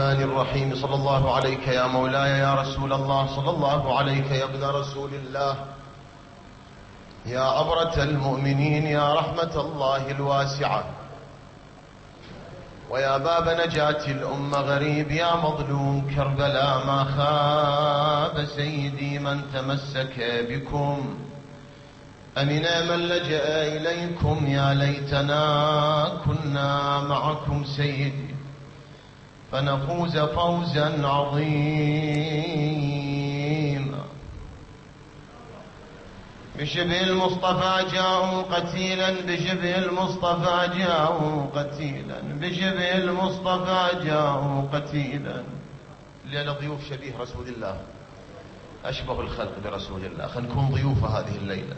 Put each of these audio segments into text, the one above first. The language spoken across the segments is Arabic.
الرحمن الرحيم. صلى الله عليك يا مولاي يا رسول الله، صلى الله عليك يا ابن رسول الله، يا أبرة المؤمنين، يا رحمة الله الواسعة، ويا باب نجاة الأمة غريب، يا مظلوم كربلاء ما خاب سيدي من تمسك بكم، أمنا من لجأ إليكم، يا ليتنا كنا معكم سيدي فنفوز فوزا عظيما. بشبه المصطفى جاءوا قتيلا، بشبه المصطفى جاءوا قتيلا، بشبه المصطفى جاءوا قتيلا. لأن ضيوف شبيه رسول الله، أشبه الخلق برسول الله، خلينا نكون ضيوف هذه الليلة.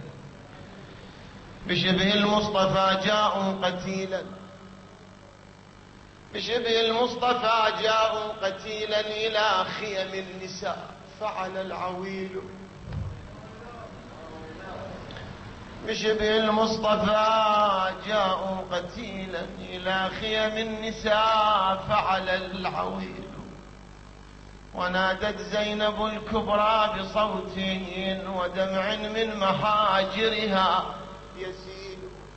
بشبه المصطفى جاءوا قتيلا، بشبه المصطفى جاءوا قتيلا إلى خيم النساء فعل العويل. بشبه المصطفى جاءوا قتيلا إلى خيم النساء فعل العويل. ونادت زينب الكبرى بصوت ودمع من محاجرها يسيل.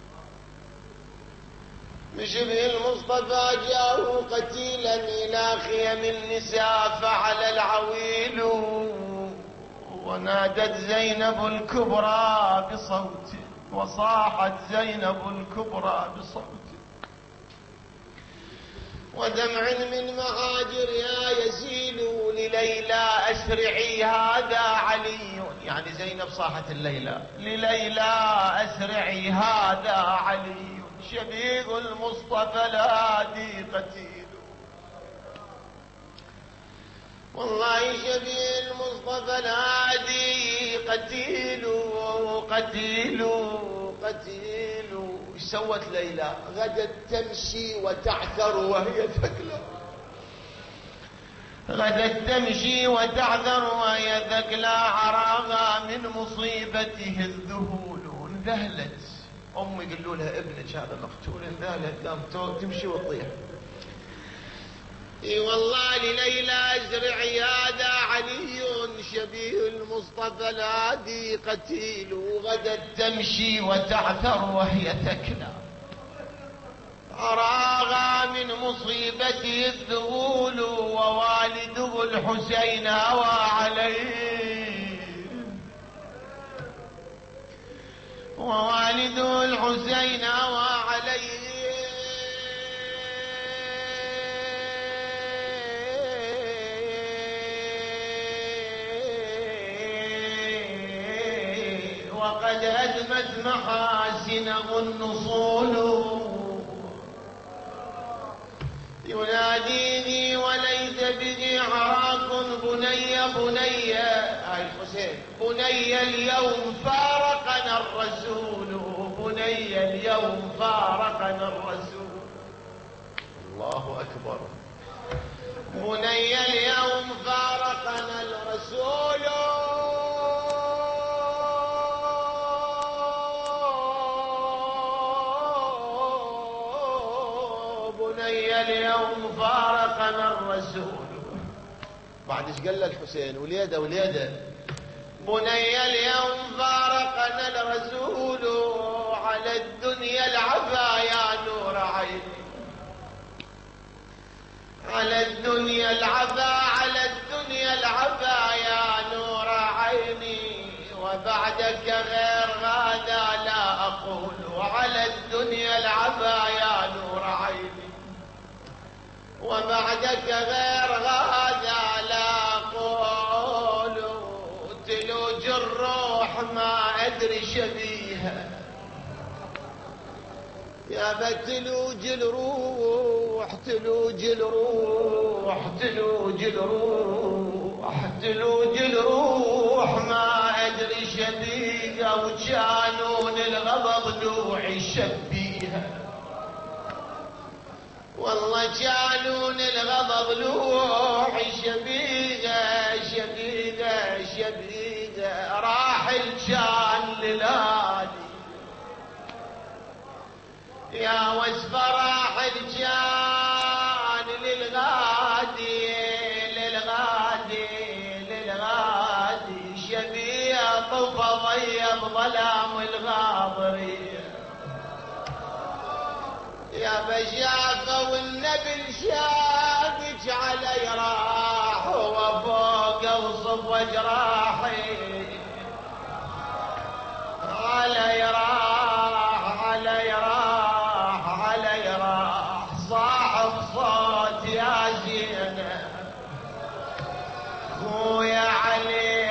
بشبه المصطفى جاءوا قتيلا إلى خيم النساء فعل العويل. ونادت زينب الكبرى بصوت، وصاحت زينب الكبرى بصوت ودمع من مهاجرها يسيل. لليلى أسرعي هذا علي، يعني زينب صاحت الليلى، لليلى أسرعي هذا علي، شبيه المصطفى الهادي قتيل. والله شبيه المصطفى الهادي قتيل قتيل قتيل. ايش سوت ليلى؟ غدت تمشي وتعثر وهي ثقلة، غدت تمشي وتعثر وهي ثقلة، عراها من مصيبته الذهول. انذهلت أم يقولوا لها ابنك هذا مقتول، انذهلت قامت تمشي وتطيح. اي والله لليلى ازرعي هذا علي، شبيه المصطفى الهادي قتيل. غدت تمشي وتعثر وهي ثكلى، عراها من مصيبته الذهول. ووالده الحسين هوى عليه، ووالده الحسين هوى عليه. وقد أدمت محاسنه النصول. يناديني وليس به عراق، بني بني الحسين، بني اليوم فارقنا الرسول، بني اليوم فارقنا الرسول. الله أكبر. بني اليوم فارقنا الرسول، بني اليوم فارقنا الرسول. بعد ايش قال الحسين؟ وليده وليده. بني اليوم فارقنا الرسول، على الدنيا العفا يا نور عيني، على الدنيا العفا، على الدنيا العفا يا نور عيني. وبعدك غير هذا لا أقول، وعلى الدنيا العفا يا نور عيني. وبعدك غير هذا لا أقول، تلوج الروح ما أدري شبيها، يا بتلوج الروح، تلوج الروح، تلوج الروح، تلوج الروح ما أدري شبيها. وجانون الغضب نوعي شبيها، والله جانون الغضب نوعي شبيها، شبيها شبيها. راح الجان للالي يا وسف، راح الجان للغادي وفضي بظلام الغاضرية. يا بشافة والنبي شافك علي راح وفوق وصف جراحي، علي راح علي راح علي راح صاحب صوت يا زينب، خويا علي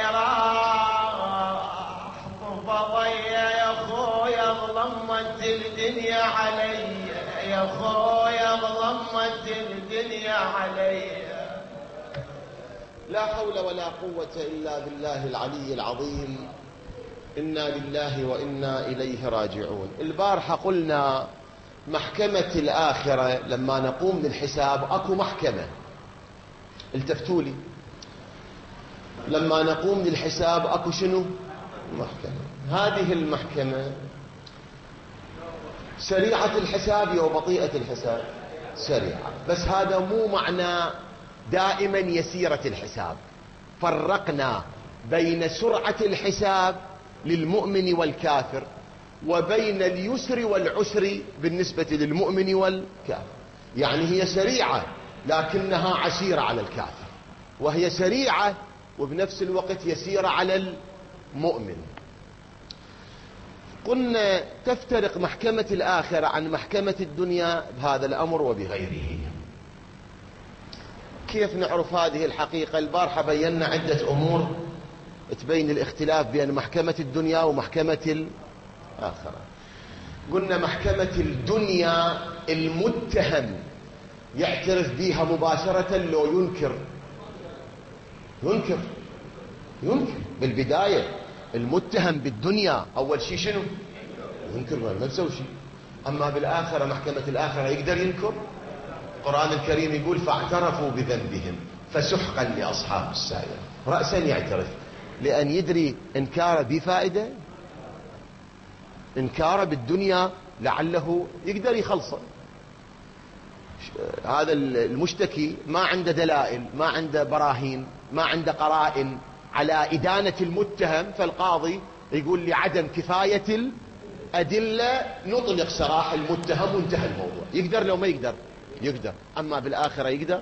راح فضي يا خويا ظلمت الدنيا علي، يا خويا ظلمت الدنيا علي. لا حول ولا قوة إلا بالله العلي العظيم. إنا لله وإنا إليه راجعون. البارحة قلنا محكمة الآخرة لما نقوم للحساب أكو محكمة، التفتوا لي، لما نقوم للحساب أكو شنو؟ محكمة. هذه المحكمة سريعة الحساب أو بطيئة الحساب؟ سريعة، بس هذا مو معنى دائما يسيرة الحساب. فرقنا بين سرعة الحساب للمؤمن والكافر وبين اليسر والعسر بالنسبة للمؤمن والكافر. يعني هي سريعة لكنها عسيرة على الكافر، وهي سريعة وبنفس الوقت يسيرة على المؤمن. قلنا تفترق محكمة الآخرة عن محكمة الدنيا بهذا الأمر وبغيره. كيف نعرف هذه الحقيقة؟ البارحة بينا عدة أمور تبين الاختلاف بين محكمة الدنيا ومحكمة الآخرة. قلنا محكمة الدنيا المتهم يعترف بها مباشرة لو ينكر بالبداية. المتهم بالدنيا أول شيء شنو؟ ينكر، ما نسوي شيء. أما بالآخرة محكمة الآخرة يقدر ينكر. القرآن الكريم يقول فاعترفوا بذنبهم فسحقا لأصحاب السعير. رأسا يعترف لأن يدري إنكاره بفائدة، إنكاره بالدنيا لعله يقدر يخلصه. هذا المشتكي ما عنده دلائل، ما عنده براهين، ما عنده قرائن على إدانة المتهم، فالقاضي يقول لعدم كفاية الأدلة نطلق سراح المتهم وانتهى الموضوع. يقدر لو ما يقدر؟ يقدر. أما بالآخرة يقدر؟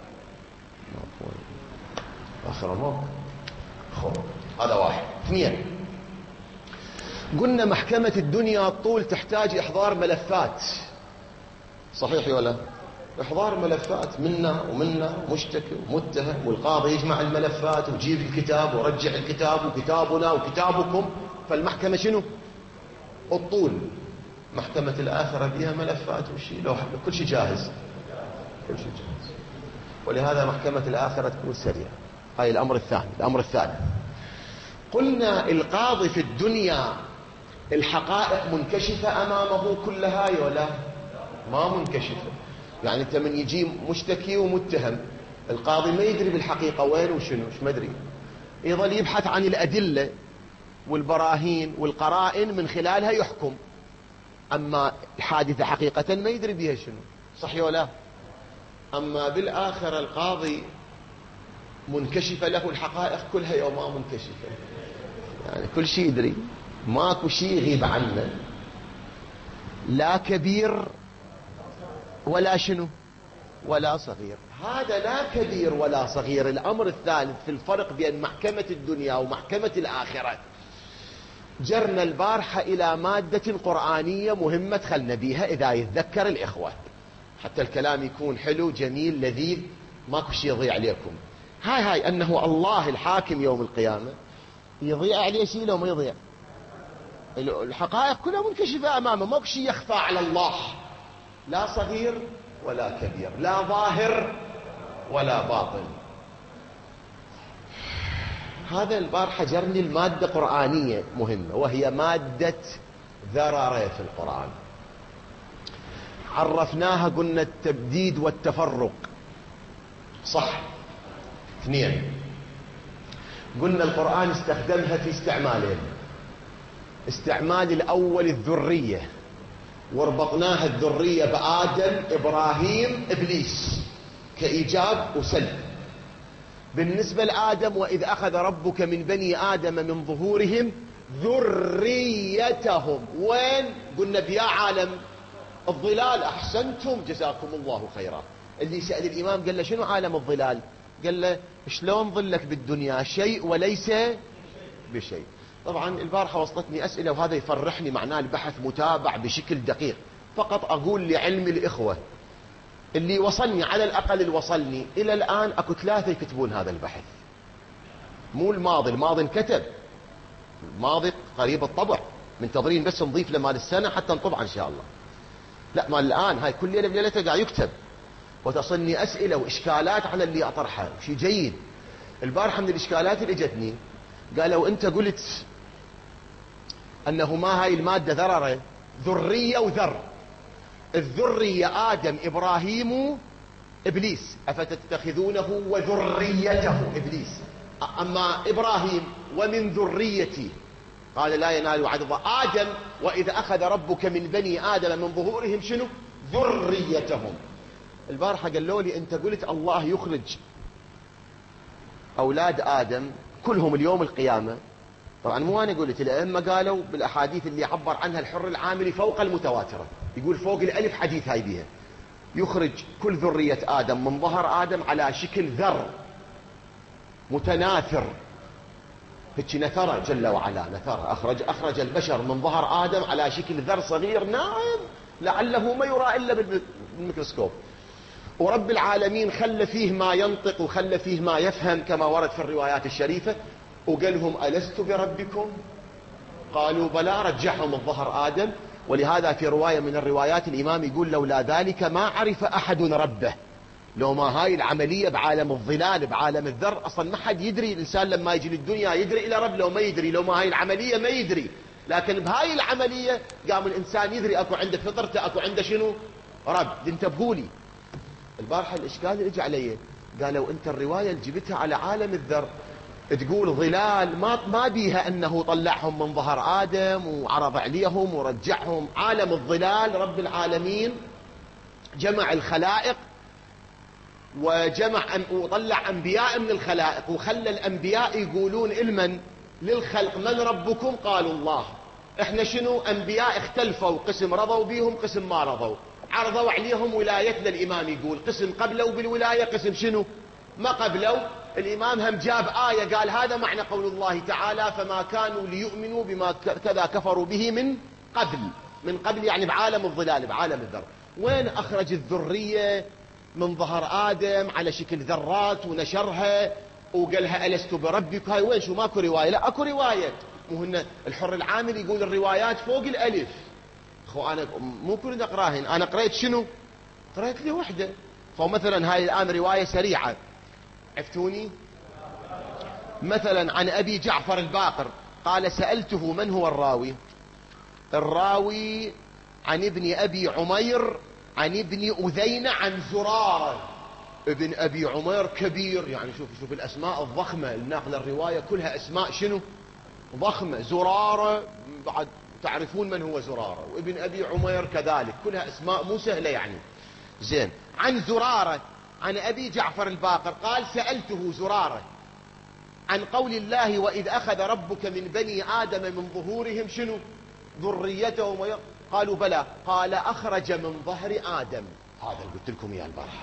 آخرة ما هذا واحد. اثنين، قلنا محكمة الدنيا الطول تحتاج إحضار ملفات، صحيح ولا؟ إحضار ملفات منا ومنا، مشتكي ومتهم، والقاضي يجمع الملفات ويجيب الكتاب ورجع الكتاب وكتابنا وكتابكم. فالمحكمة شنو؟ الطول. محكمة الآخرة بها ملفات وشيء لوحة، كل شيء جاهز، كل شيء جاهز. ولهذا محكمة الآخرة تكون سريعة. هاي الأمر الثاني. الأمر الثالث، قلنا القاضي في الدنيا الحقائق منكشفة أمامه كلها ولا ما منكشفة؟ يعني أنت من يجي مشتكي ومتهم، القاضي ما يدري بالحقيقة وين وشنو، ما يدري، يظل يبحث عن الأدلة والبراهين والقرائن من خلالها يحكم. أما الحادثة حقيقة ما يدري بها شنو، صحيح ولا؟ أما بالآخرة القاضي منكشفة له الحقائق كلها يوم ما منكشفة، يعني كل شيء يدري، ماكو شيء يغيب عنه، لا كبير ولا شنو ولا صغير. هذا لا كبير ولا صغير. الأمر الثالث في الفرق بين محكمة الدنيا ومحكمة الآخرة، جرنا البارحة إلى مادة قرآنية مهمة دخلنا بيها إذا يتذكر الإخوة، حتى الكلام يكون حلو جميل لذيذ، ماكو شيء يضيع عليكم. هاي أنه الله الحاكم يوم القيامة يضيع عليه شيء لو ما يضيع. الحقائق كلها منكشفة أمامه، ماكو شيء يخفى على الله، لا صغير ولا كبير، لا ظاهر ولا باطن. هذا البارحة جرني المادة قرآنية مهمة، وهي مادة ذرارة في القرآن. عرفناها قلنا التبديد والتفرق، صح؟ اثنين، قلنا القرآن استخدمها في استعمالين. استعمال الأول الذرية، وربطناها الذرية بآدم، إبراهيم، إبليس، كإيجاب وسلب. بالنسبة لآدم وإذ أخذ ربك من بني آدم من ظهورهم ذريتهم، وين؟ قلنا بيا عالم الظلال. أحسنتم جزاكم الله خيرا. اللي سأل الإمام قال له شنو عالم الظلال؟ قال له شلون ظلك بالدنيا شيء وليس بشيء. طبعا البارحة وصلتني أسئلة وهذا يفرحني، معناه البحث متابع بشكل دقيق. فقط أقول لعلم الإخوة اللي وصلني، على الأقل اللي وصلني إلى الآن أكو 3 يكتبون هذا البحث، مو الماضي. الماضي انكتب، الماضي قريب الطبع، منتظرين بس نضيف له مال السنة حتى نطبع إن شاء الله. لا، مال الآن هاي كل ليلة بليلته قاعد يكتب، وتصلني أسئلة وإشكالات على اللي أطرحها، شيء جيد. البارحة من الإشكالات اللي اجتني قالوا أنت قلت أنه ما هاي المادة ذررة، ذرية وذر. الذرية آدم إبراهيم إبليس، أفتتخذونه وذريته إبليس. أما إبراهيم ومن ذريتي قال لا ينال عهد الله. آدم وإذا أخذ ربك من بني آدم من ظهورهم شنو؟ ذريتهم. البارحة قالوا لي أنت قلت الله يخرج أولاد آدم كلهم اليوم القيامة. طبعا مو أنا قلت، الأئمة قالوا بالأحاديث اللي عبر عنها الحر العاملي فوق المتواترة، يقول فوق 1000 حديث هاي بيها. يخرج كل ذرية آدم من ظهر آدم على شكل ذر متناثر، هيك نثر جل وعلا، نثر أخرج البشر من ظهر آدم على شكل ذر صغير ناعم لعله ما يرى إلا بالميكروسكوب. ورب العالمين خلى فيه ما ينطق وخلى فيه ما يفهم كما ورد في الروايات الشريفة، وقالهم ألست بربكم؟ قالوا بلى، رجعهم الظهر آدم. ولهذا في رواية من الروايات الإمام يقول لولا ذلك ما عرف أحد ربه. لو ما هاي العملية بعالم الظلال بعالم الذر أصلا ما حد يدري. الإنسان لما يجي للدنيا يدري إلى رب، لو ما يدري، لو ما هاي العملية ما يدري. لكن بهاي العملية قام الإنسان يدري أكو عنده فطرته، أكو عنده شنو؟ رب. انت بقولي البارحة الإشكال اللي اجى علي، قالوا أنت الرواية اللي جبتها على عالم الذر تقول ظلال ما بيها أنه طلعهم من ظهر آدم وعرض عليهم ورجعهم. عالم الظلال رب العالمين جمع الخلائق وطلع أنبياء من الخلائق، وخلى الأنبياء يقولون للخلق من ربكم؟ قالوا الله. احنا شنو؟ أنبياء اختلفوا، قسم رضوا بيهم قسم ما رضوا، عرضوا عليهم ولايتنا. الإمام يقول قسم قبلوا بالولاية، قسم شنو؟ ما قبلوا. الإمام هم جاب آية قال هذا معنى قول الله تعالى فما كانوا ليؤمنوا بما كذا كفروا به من قبل يعني بعالم الظلال بعالم الذر. وين أخرج الذرية من ظهر آدم على شكل ذرات ونشرها وقالها ألست بربك؟ هاي وين؟ شو ماكو رواية؟ لا أكو رواية. مهن الحر العامل يقول الروايات فوق 1000. أخو أنا مو كل نقراهن، أنا قريت شنو؟ قريت لي وحدة. فمثلا هاي الآن رواية سريعة، عفتوني. مثلا عن أبي جعفر الباقر قال سألته من هو الراوي؟ الراوي عن ابن أبي عمير عن ابن أذينة عن زرارة. ابن أبي عمير كبير، يعني شوف الأسماء الضخمة، الناقل الرواية كلها أسماء شنو؟ ضخمة. زرارة بعد تعرفون من هو زرارة، وابن أبي عمير كذلك، كلها أسماء مو سهلة يعني. زين. عن زرارة عن أبي جعفر الباقر قال سألته زرارة عن قول الله وإذ أخذ ربك من بني آدم من ظهورهم شنو؟ ذريتهم قالوا بلى. قال أخرج من ظهر آدم. هذا اللي قلت لكم إياه البارحة.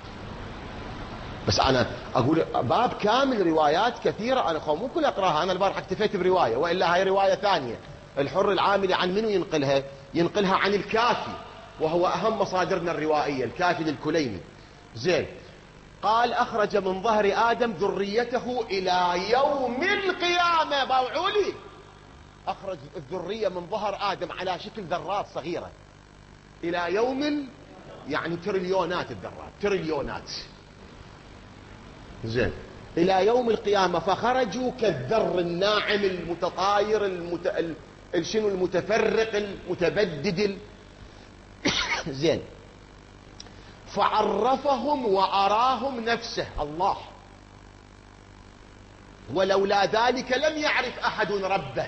بس أنا أقول باب كامل روايات كثيرة، أنا مو كل أقراها. أنا البارحة اكتفيت برواية، وإلا هاي رواية ثانية. الحر العامل عن منو ينقلها؟ ينقلها عن الكافي، وهو أهم مصادرنا الروائية، الكافي للكليني. زين. قال أخرج من ظهر آدم ذريته إلى يوم القيامة. باوعولي، أخرج الذرية من ظهر آدم على شكل ذرات صغيرة إلى يوم، يعني تريليونات الذرات، تريليونات. زين. إلى يوم القيامة فخرجوا كالذر الناعم المتطاير شنو المتفرق المتبدد. زين. فعرفهم وأراهم نفسه الله، ولولا ذلك لم يعرف أحد ربه.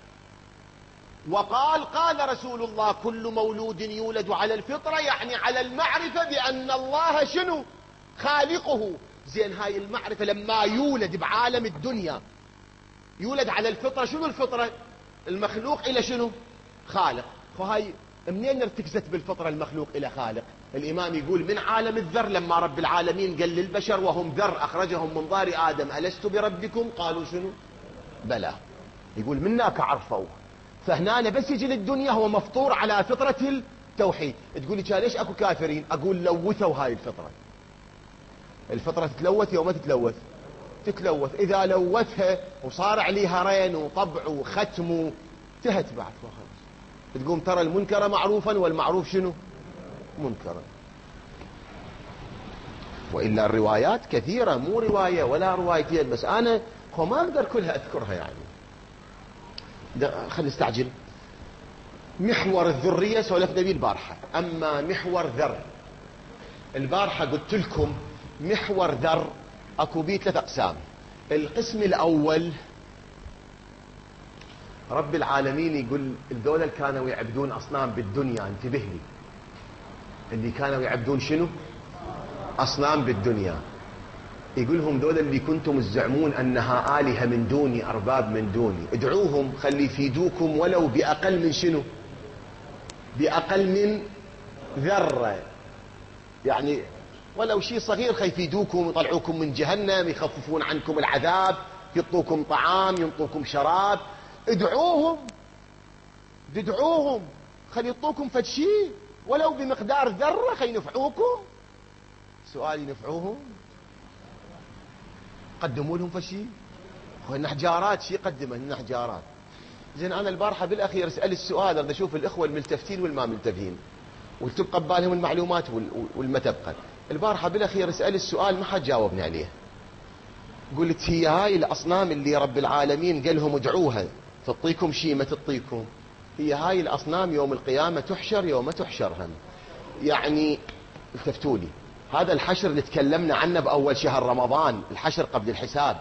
وقال قال رسول الله كل مولود يولد على الفطرة، يعني على المعرفة بأن الله شنو؟ خالقه. زين هاي المعرفة لما يولد بعالم الدنيا يولد على الفطرة. شنو الفطرة؟ المخلوق إلى شنو؟ خالق. فهاي منين ارتكزت بالفطرة المخلوق إلى خالق؟ الإمام يقول من عالم الذر، لما رب العالمين قال للبشر وهم ذر أخرجهم من ضار آدم ألست بربكم قالوا شنو؟ بلى. يقول منك عرفوا. فهنا بس يجي للدنيا هو مفطور على فطرة التوحيد. تقول لي ليش اكو كافرين؟ اقول لوثوا هاي الفطرة. الفطرة تتلوث يوم ما تتلوث؟ تتلوث. اذا لوثها وصار عليها رين وطبع وختم انتهت بعد خلاص. تقوم ترى المنكر معروفا والمعروف شنو؟ منكرا. وإلا الروايات كثيرة، مو رواية ولا روايتين بس. أنا ما أقدر كلها أذكرها يعني. خلينا نستعجل. محور الذرية سولفنا به البارحة. أما محور ذر، البارحة قلت لكم محور ذر أكو بيه 3 أقسام. القسم الأول رب العالمين يقول الدولة اللي كانوا يعبدون أصنام بالدنيا، انتبه لي، اللي كانوا يعبدون شنو؟ أصنام بالدنيا. يقولهم دول اللي كنتم تزعمون أنها آلهة من دوني، أرباب من دوني، ادعوهم خلي يفيدوكم ولو بأقل من شنو؟ بأقل من ذرة، يعني ولو شيء صغير خيفيدوكم، يطلعوكم من جهنم، يخففون عنكم العذاب، يعطوكم طعام، ينطوكم شراب. ادعوهم خلي يعطوكم فد شيء ولو بمقدار ذرة خلي ينفعوكم. سؤال ينفعوهم؟ قدموا لهم فشي؟ النحجارات شي قدمه النحجارات. زين انا البارحه بالاخير اسال السؤال، اريد اشوف الاخوه الملتفتين والما ملتفين وتبقى ببالهم المعلومات والما تبقى. البارحه بالاخير اسال السؤال ما حد جاوبني عليه. قلت هي هاي الاصنام اللي رب العالمين قال لهم ادعوها تعطيكم شيء ما تعطيكم، هي هاي الاصنام يوم القيامه تحشر يوم تحشر هم؟ يعني التفتوا لي. هذا الحشر اللي تكلمنا عنه بأول شهر رمضان، الحشر قبل الحساب،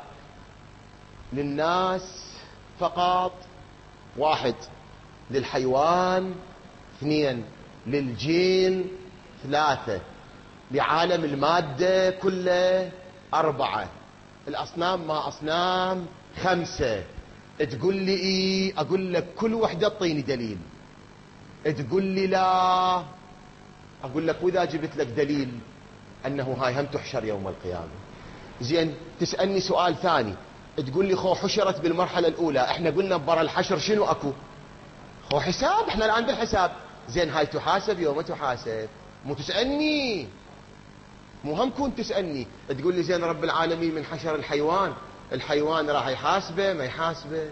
للناس فقط 1، للحيوان 2، للجين 3، لعالم المادة كله 4، الأصنام ما أصنام 5. تقول لي إيه؟ أقول لك كل وحدة تعطيني دليل. تقول لي لا، أقول لك وإذا جبت لك دليل أنه هاي هم تحشر يوم القيامة. زين تسألني سؤال ثاني، تقول لي خو حشرت بالمرحلة الأولى، احنا قلنا برا الحشر شنو أكو؟ خو حساب، احنا الآن بالحساب. زين هاي تحاسب يوم تحاسب، مو تسألني، مو هم كون تسألني. تقول لي زين رب العالمين من حشر الحيوان راح يحاسبه ما يحاسبه؟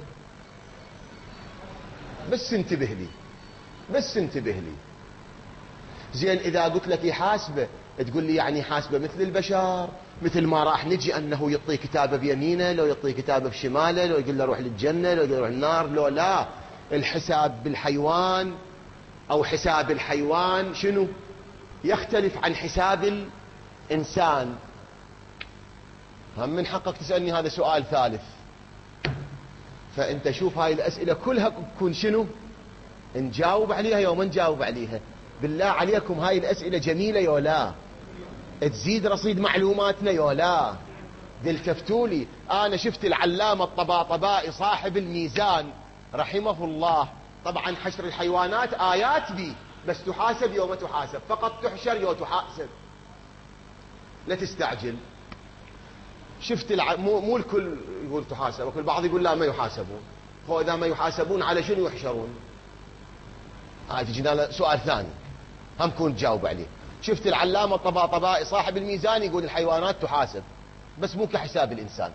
بس انتبه لي. زين إذا قلت لك يحاسبه تقول لي يعني حاسبه مثل البشر، مثل ما راح نجي أنه يعطي كتابه بيمينه، لو يعطي كتابه بشماله، لو يقول له روح للجنة، لو يقول له روح النار، لو لا. الحساب بالحيوان أو حساب الحيوان شنو؟ يختلف عن حساب الإنسان. هم من حقك تسألني هذا سؤال ثالث. فأنت شوف هاي الأسئلة كلها تكون شنو؟ نجاوب عليها يوم نجاوب عليها. بالله عليكم هاي الأسئلة جميلة يولا؟ تزيد رصيد معلوماتنا يولا؟ دلتفتولي. أنا شفت العلامة الطباطبائي صاحب الميزان رحمه الله، طبعا حشر الحيوانات آيات بي، بس تحاسب يوم تحاسب، فقط تحشر يوم تحاسب، لا تستعجل. شفت مو الكل يقول تحاسب، وكل بعض يقول لا ما يحاسبون. هو إذا ما يحاسبون على شنو يحشرون؟ تجينا سؤال ثاني هم كنت تجاوب عليه. شفت العلامة الطباطبائي صاحب الميزان يقول الحيوانات تحاسب بس مو كحساب الإنسان.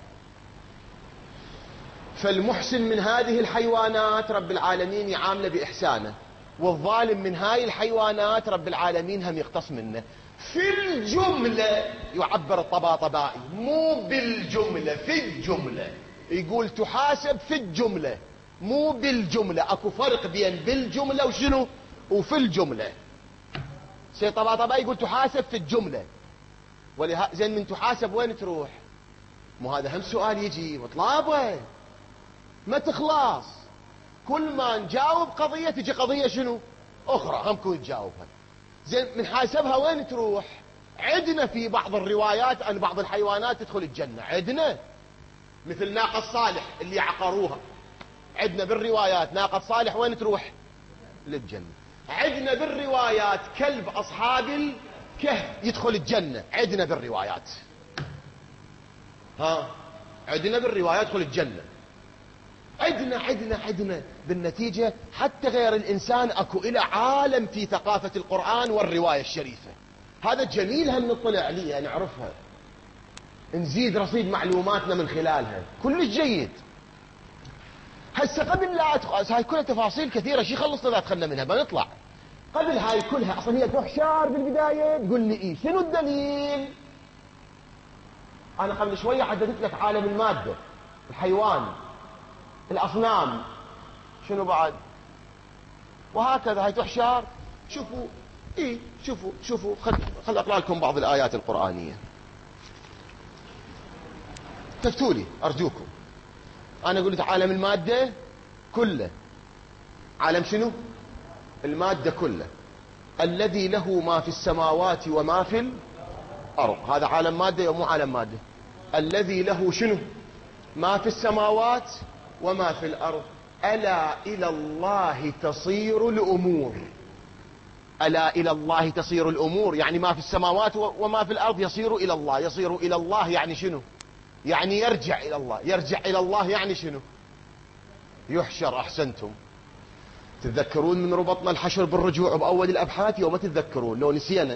فالمحسن من هذه الحيوانات رب العالمين يعامله بإحسانه، والظالم من هاي الحيوانات رب العالمين هم يقتص منه. في الجملة يعبر الطباطبائي، مو بالجملة، في الجملة يقول تحاسب في الجملة مو بالجملة. اكو فرق بين بالجملة وشنو وفي الجملة. سيد طباطبائي يقول تحاسب في الجملة، زين من تحاسب وين تروح؟ مو هذا هم سؤال يجي وطلابه ما تخلص. كل ما نجاوب قضية تجي قضية شنو أخرى هم كون تجاوبها. زين من حاسبها وين تروح؟ عدنا في بعض الروايات أن بعض الحيوانات تدخل الجنة، عدنا مثل ناقة صالح اللي عقروها، عدنا بالروايات ناقة صالح وين تروح؟ للجنة. عدنا بالروايات كلب أصحاب الكهف يدخل الجنة، عدنا بالروايات، عدنا بالروايات يدخل الجنة، عدنا بالنتيجة حتى غير الإنسان أكو إلى عالم في ثقافة القرآن والرواية الشريفة. هذا جميل هالنطلع عليها نعرفها، نزيد رصيد معلوماتنا من خلالها، كلش جيد. هسه قبل لا أدخل هاي كلها تفاصيل كثيرة، شي خلصنا لا دخلنا منها بنطلع. قبل هاي كلها أصلا هي تحشر بالبداية، تقول لي إيه شنو الدليل؟ أنا قبل شوية حددت لك عالم المادة، الحيوان، الأصنام، شنو بعد؟ وهكذا هاي تحشر. شوفوا إيه، شوفوا خل أقرأ لكم بعض الآيات القرآنية، تفتوا لي أرجوكم. أنا قلت عالم المادة كله، عالم شنو؟ المادة كله، الذي له ما في السماوات وما في الأرض، هذا عالم مادة أو مو عالم مادة؟ الذي له شنو؟ ما في السماوات وما في الأرض، ألا إلى الله تصير الأمور. ألا إلى الله تصير الأمور، يعني ما في السماوات وما في الأرض يصير إلى الله. يصير إلى الله يعني شنو؟ يعني يرجع إلى الله. يرجع إلى الله يعني شنو؟ يحشر. أحسنتم. تتذكرون من ربطنا الحشر بالرجوع بأول الأبحاث يوم تتذكرون لو نسينا؟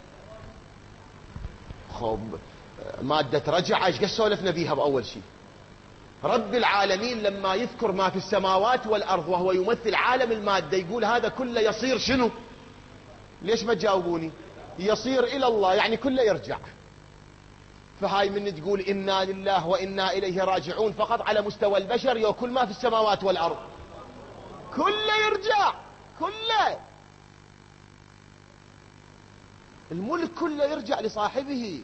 خب مادة رجع ايش قد سولفنا بيها بأول شيء؟ رب العالمين لما يذكر ما في السماوات والأرض وهو يمثل عالم المادة يقول هذا كله يصير شنو؟ ليش ما تجاوبوني؟ يصير إلى الله يعني كله يرجع. فهاي من تقول إنا لله وإنا إليه راجعون فقط على مستوى البشر، يو كل ما في السماوات والأرض كله يرجع، كله الملك كله يرجع لصاحبه.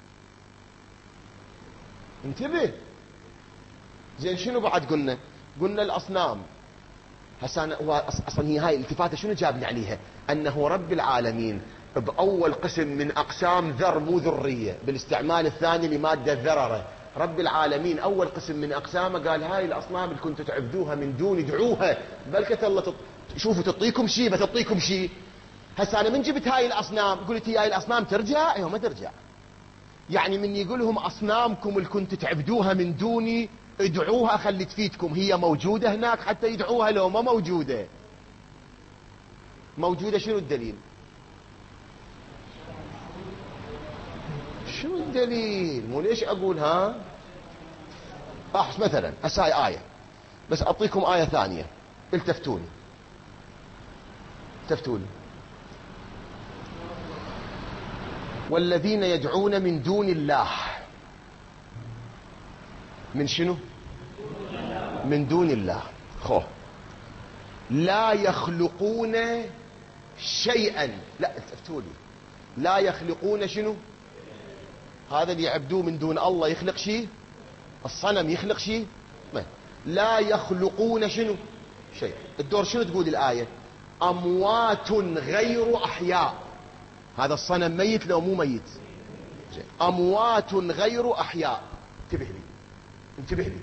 انتبه. زين شنو بعد قلنا؟ قلنا الأصنام. أصلا هي هاي الالتفاتة شنو جابني عليها؟ أنه رب العالمين بأول قسم من أقسام ذر مو ذرية، بالاستعمال الثاني لمادة ذررة، رب العالمين أول قسم من أقسامه قال هاي الأصنام اللي كنتوا تعبدوها من دون ادعوها بلكة الله شوفوا تعطيكم شيء، بتعطيكم شيء. هسه أنا من جبت هاي الأصنام؟ قلت هاي الأصنام ترجع؟ ايوه ما ترجع. يعني من يقولهم أصنامكم اللي كنتوا تعبدوها من دوني ادعوها خلي تفيدكم، هي موجودة هناك حتى يدعوها لو ما موجودة؟ موجودة. شنو الدليل؟ شنو الدليل؟ مو ليش أقول ها؟ مثلا هسه آية، بس أعطيكم آية ثانية التفتوني. والذين يدعون من دون الله، من شنو؟ من دون الله. لا يخلقون شيئا. لا تفتوني، لا يخلقون شنو؟ هذا اللي يعبدوه من دون الله يخلق شيء؟ الصنم يخلق شيء؟ ما. لا يخلقون شنو؟ شيء. الدور شنو تقول الآية؟ أموات غير أحياء. هذا الصنم ميت لو مو ميت؟ أموات غير أحياء. انتبه لي.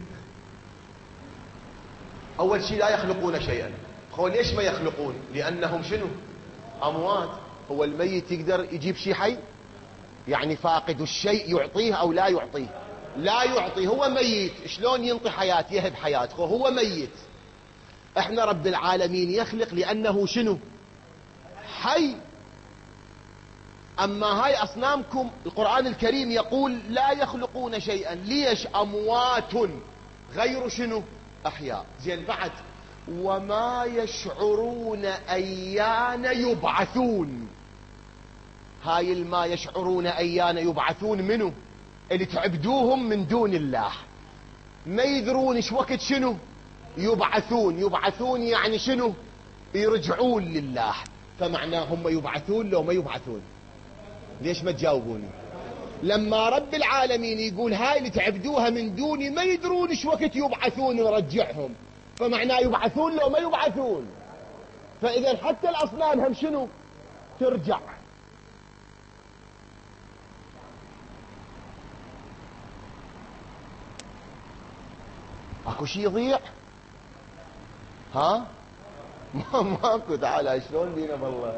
أول شيء لا يخلقون شيئا. ليش ما يخلقون؟ لأنهم شنو؟ أموات. هو الميت يقدر يجيب شيء حي؟ يعني فاقد الشيء يعطيه أو لا يعطيه؟ لا يعطي. هو ميت، شلون ينطي حياة يهب حياة؟ هو ميت. احنا رب العالمين يخلق لأنه شنو؟ حي. أما هاي أصنامكم القرآن الكريم يقول لا يخلقون شيئا. ليش؟ أموات غير شنو؟ أحياء. زين بعد وما يشعرون أيان يبعثون. هاي ما يشعرون أيان يبعثون منه؟ اللي تعبدوهم من دون الله ما يدرون ايش وقت شنو يبعثون يعني شنو؟ يرجعون لله. فمعناه هم يبعثون لو ما يبعثون؟ ليش ما تجاوبوني؟ لما رب العالمين يقول هاي اللي تعبدوها من دوني ما يدرون ايش وقت يبعثون ويرجعهم، فمعناه يبعثون لو ما يبعثون. فإذا حتى الأصنام هم شنو؟ ترجع. اكو شي يضيع؟ ها؟ ماكو. تعال شلون بينا بالله.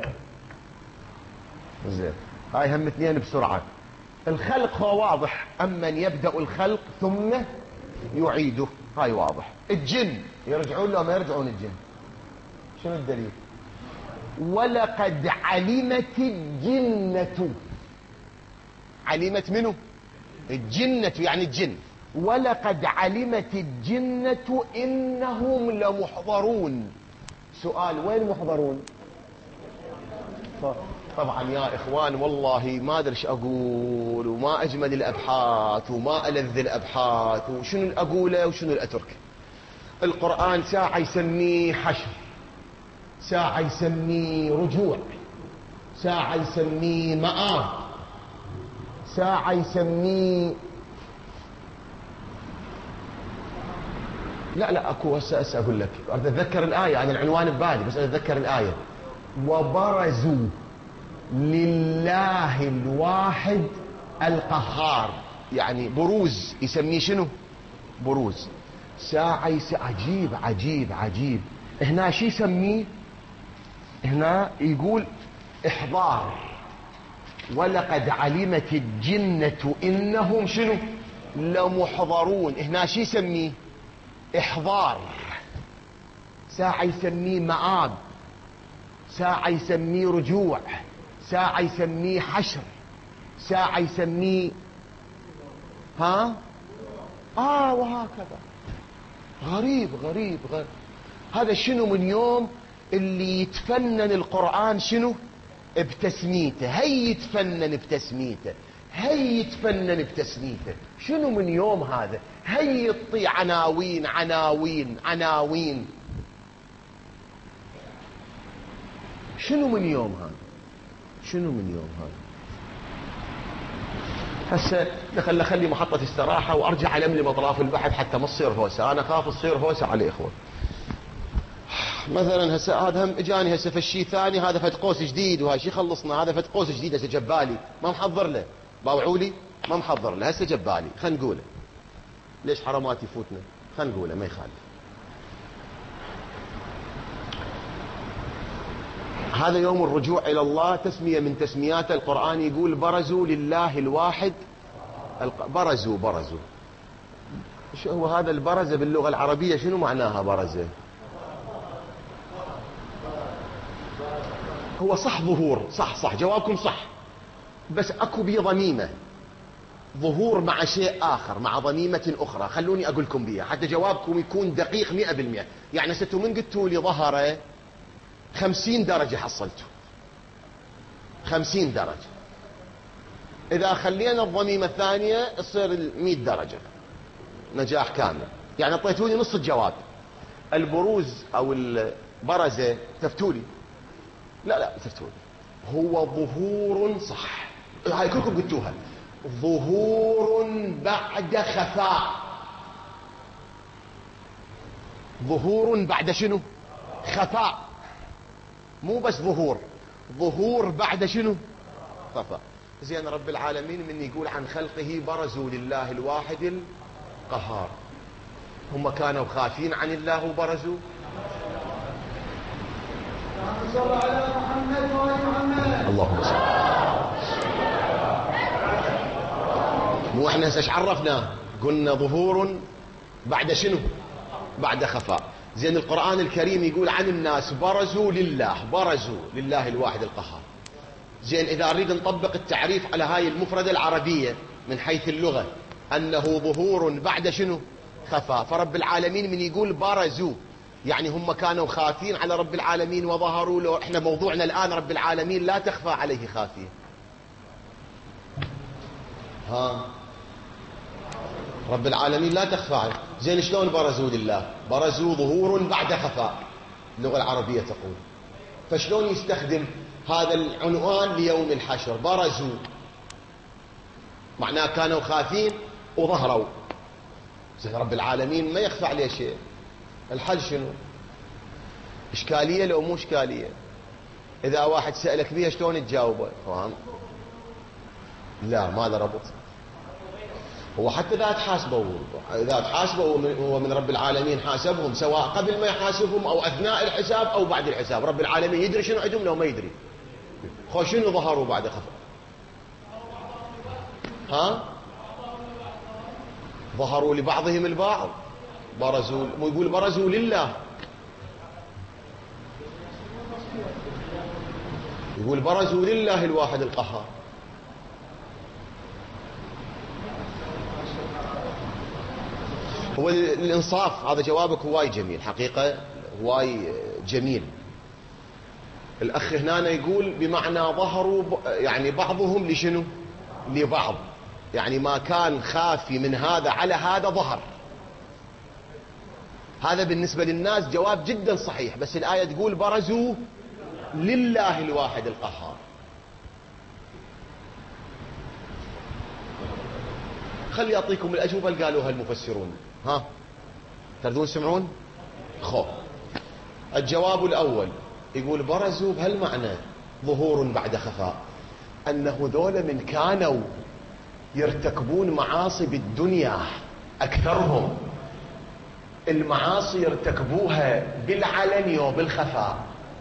زين، هاي هم اثنين بسرعة. الخلق هو واضح، أمن يبدأ الخلق ثم يعيده، هاي واضح. الجن يرجعون له ما يرجعون الجن؟ شنو الدليل؟ ولقد علمت الجنة. علمت منه؟ الجنة يعني الجن. ولقد علمت الجنة إنهم لمحضرون. سؤال، وين محضرون؟ طبعا يا إخوان والله ما أدري ايش أقول، وما أجمل الأبحاث وما ألذ الأبحاث، وشنو الأقوله وشنو الأترك. القرآن ساعة يسميه حشر، ساعة يسميه رجوع، ساعة يسميه مآب، ساعة يسميه لا اكو. هسه اقول لك، اتذكر الآية، انا العنوان ببالي بس اتذكر الآية. وبرزوا لله الواحد القهار، يعني بروز، يسميه شنو؟ بروز. ساعة عجيب عجيب عجيب. هنا شي يسميه؟ هنا يقول إحضار. ولقد علمت الجنة إنهم شنو؟ لمحضرون. هنا شي يسميه؟ إحضار. ساعة يسميه مآب، ساعة يسميه رجوع، ساعة يسميه حشر، ساعة يسميه وهكذا. غريب غريب غريب. هذا شنو؟ من يوم اللي يتفنن القرآن شنو؟ بتسميته. هي يتفنن بتسميته، هي يتفنن بتسميته. شنو من يوم هذا؟ هي يطي عناوين عناوين عناوين. شنو من يوم هذا؟ شنو من يوم هذا؟ هسه خلي محطة استراحة وارجع ألملم اطراف البحث حتى ما تصير هوسة. انا خاف تصير هوسة على الاخوة. مثلا هسه هذا هم اجاني هسه فشي ثاني، هذا فد قوس جديد، وهاي شي خلصنا. هذا فد قوس جديد هسه جبالي، ما محضر له. باوعولي ما محضر له، هسه جبالي. خلينا نقوله ليش حرامات يفوتنا، خلينا نقوله ما يخالف. هذا يوم الرجوع إلى الله، تسمية من تسميات القرآن. يقول برزوا لله الواحد برزوا. شو هو هذا البرزة باللغة العربية؟ شنو معناها برزة؟ هو صح ظهور، صح جوابكم صح، بس اكو بيه ضميمة. ظهور مع شيء آخر، مع ضميمة أخرى. خلوني أقول لكم بيها حتى جوابكم يكون دقيق 100%. يعني ستو من قلتوا لي ظهر 50 درجة حصلته 50 درجة. إذا خلينا الضميمة الثانية تصير 100 درجة، نجاح كامل. يعني اعطيتوني نص الجواب. البروز أو البرزة تفتولي؟ لا تفتولي. هو ظهور، صح، هاي كلكم قلتوها. ظهور بعد خفاء. ظهور بعد شنو؟ خفاء. مو بس ظهور بعد شنو؟ خفاء. زين، رب العالمين من يقول عن خلقه برزوا لله الواحد القهار. هم كانوا خافين عن الله وبرزوا. صلى على محمد وعلى محمد. اللهم صل. مو احنا ايش عرفنا؟ قلنا ظهور بعد شنو؟ بعد خفاء. زين، القرآن الكريم يقول عن الناس برزوا لله الواحد القهار. زين، إذا نريد نطبق التعريف على هاي المفردة العربية من حيث اللغة، أنه ظهور بعد شنو؟ خفاء. فرب العالمين من يقول برزوا يعني هم كانوا خافين على رب العالمين وظهروا له. احنا موضوعنا الآن رب العالمين لا تخفى عليه خافية. رب العالمين لا تخفى عليه. زين، شلون برزوا لله؟ برزوا ظهور بعد خفاء، اللغة العربية تقول. فشلون يستخدم هذا العنوان ليوم الحشر؟ برزوا معناه كانوا خافين وظهروا. زين، رب العالمين ما يخفى عليه شيء. الحل شنو؟ إشكالية لو مو إشكالية؟ إذا واحد سألك بيها شلون تجاوبه؟ فاهم؟ لا، ما له ربط. هو حتى إذا تحاسبوا هو من رب العالمين حاسبهم، سواء قبل ما يحاسبهم أو أثناء الحساب أو بعد الحساب. رب العالمين يدري شنو عندهم لو ما يدري. شنو ظهروا بعد خفاء؟ ظهروا لبعضهم البعض، برزوا، يقول برزوا لله، يقول برزوا لله الواحد القهار. هو الإنصاف، هذا جوابك هواي جميل حقيقة، هواي جميل. الأخ هنا يقول بمعنى ظهروا يعني بعضهم لشنو؟ لبعض، يعني ما كان خافي من هذا على هذا ظهر. هذا بالنسبة للناس جواب جدا صحيح، بس الآية تقول برزوا لله الواحد القهار. خلي أعطيكم الأجوبة اللي قالوها المفسرون. تريدون تسمعون؟ الجواب الأول يقول برزوا بهالمعنى ظهور بعد خفاء، أنه ذولا من كانوا يرتكبون معاصي بالدنيا، أكثرهم المعاصي يرتكبوها بالعلن وبالخفاء.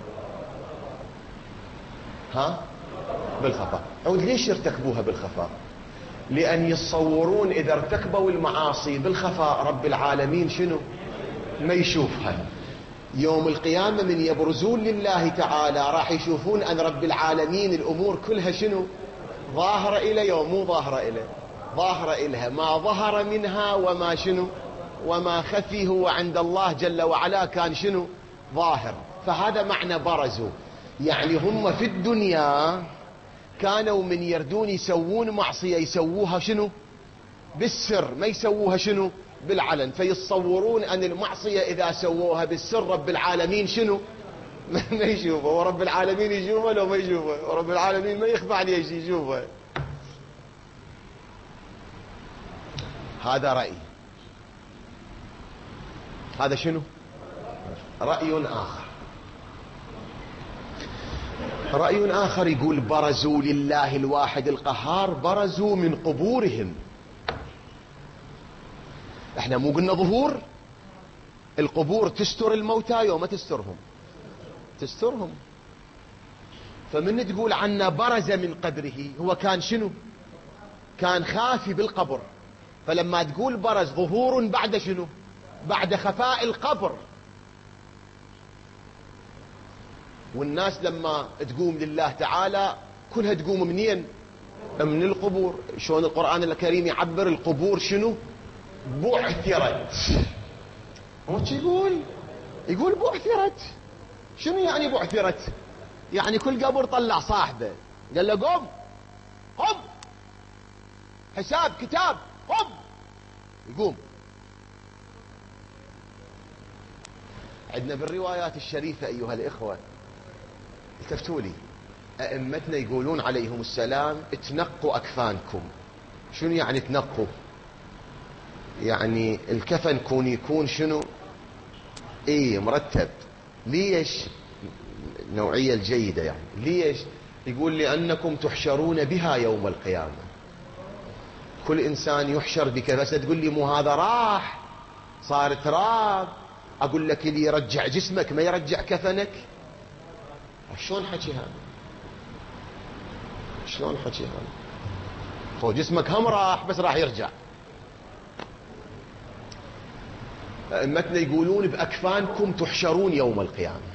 بالخفاء. عود ليش يرتكبوها بالخفاء؟ لأن يتصورون إذا ارتكبوا المعاصي بالخفاء رب العالمين شنو؟ ما يشوفها. يوم القيامة من يبرزون لله تعالى راح يشوفون أن رب العالمين الأمور كلها شنو؟ ظاهرة إليه ومو ظاهرة إليه. ظاهرة إلها ما ظهر منها وما شنو؟ وما خفي هو عند الله جل وعلا كان شنو؟ ظاهر. فهذا معنى برزوا، يعني هم في الدنيا كانوا من يردون يسوون معصية يسووها شنو؟ بالسر، ما يسووها شنو؟ بالعلن. فيتصورون أن المعصية إذا سووها بالسر رب العالمين شنو؟ ما يشوفه. ورب العالمين يشوفه لو ما يشوفه، ورب العالمين ما يخفى عليه شيء يشوفه. هذا رأي. هذا شنو؟ رأي آخر. رأي آخر يقول برزوا لله الواحد القهار، برزوا من قبورهم. احنا مو قلنا ظهور؟ القبور تستر الموتى يوم تسترهم، تسترهم. فمن تقول عنا برز من قبره، هو كان شنو؟ كان خافي بالقبر. فلما تقول برز ظهور بعد شنو؟ بعد خفاء القبر. والناس لما تقوم لله تعالى كلها تقوم منين؟ من القبور. شلون القرآن الكريم يعبر القبور شنو؟ بعثرت. وش يقول؟ يقول بعثرت. شنو يعني بعثرت؟ يعني كل قبر طلع صاحبه قال له قم قم، حساب كتاب، قم، يقوم. عندنا بالروايات الشريفة أيها الإخوة، التفتوا لي، أئمتنا يقولون عليهم السلام اتنقوا أكفانكم. شنو يعني تنقوا؟ يعني الكفن يكون شنو؟ مرتب. ليش؟ النوعية الجيدة يعني. ليش؟ يقول لأنكم تحشرون بها يوم القيامة. كل إنسان يحشر بكفن. تقول لي مو هذا راح صار تراب، أقول لك اللي يرجع جسمك ما يرجع كفنك. شلون حكي هذا؟ شلون حكي هذا؟ هو جسمك هم راح بس راح يرجع. أئمتنا يقولون بأكفانكم تحشرون يوم القيامة.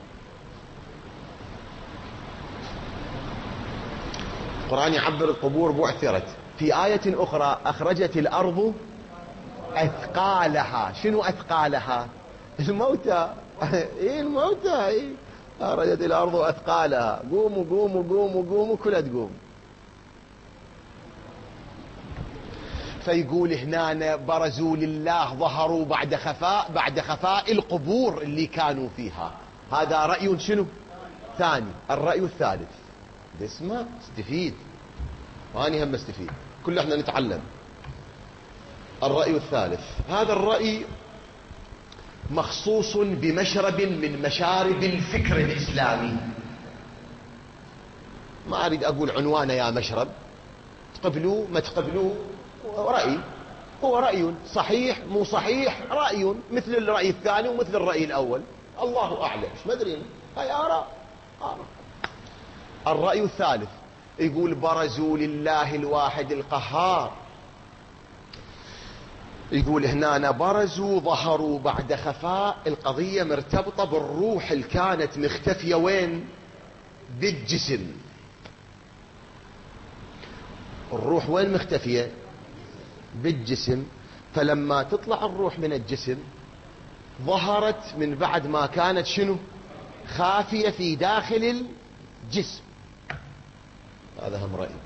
القرآن يعبر القبور بعثرت. في آية أخرى أخرجت الأرض أثقالها. شنو أثقالها؟ الموتى. الموتى. أخرجت الأرض أثقالها. قوموا قوموا قوموا قوموا، كلها تقوم. فيقول هنا برزوا لله، ظهروا بعد خفاء القبور اللي كانوا فيها. هذا رأي شنو؟ ثاني. الرأي الثالث، اسمع استفيد، وأنا هم استفيد، كل احنا نتعلم. الرأي الثالث، هذا الرأي مخصوص بمشرب من مشارب الفكر الإسلامي. ما أريد أقول عنوانه يا مشرب، تقبلوه ما تقبلوه رأي، هو رأي صحيح مو صحيح، رأي مثل الرأي الثاني ومثل الرأي الأول، الله أعلم، ما أدري، هاي آراء. الرأي الثالث يقول برزوا لله الواحد القهار. يقول هنا برزوا ظهروا بعد خفاء، القضية مرتبطة بالروح اللي كانت مختفية وين؟ بالجسم. الروح وين مختفية؟ بالجسم. فلما تطلع الروح من الجسم ظهرت من بعد ما كانت شنو؟ خافية في داخل الجسم. هذا هم رأي.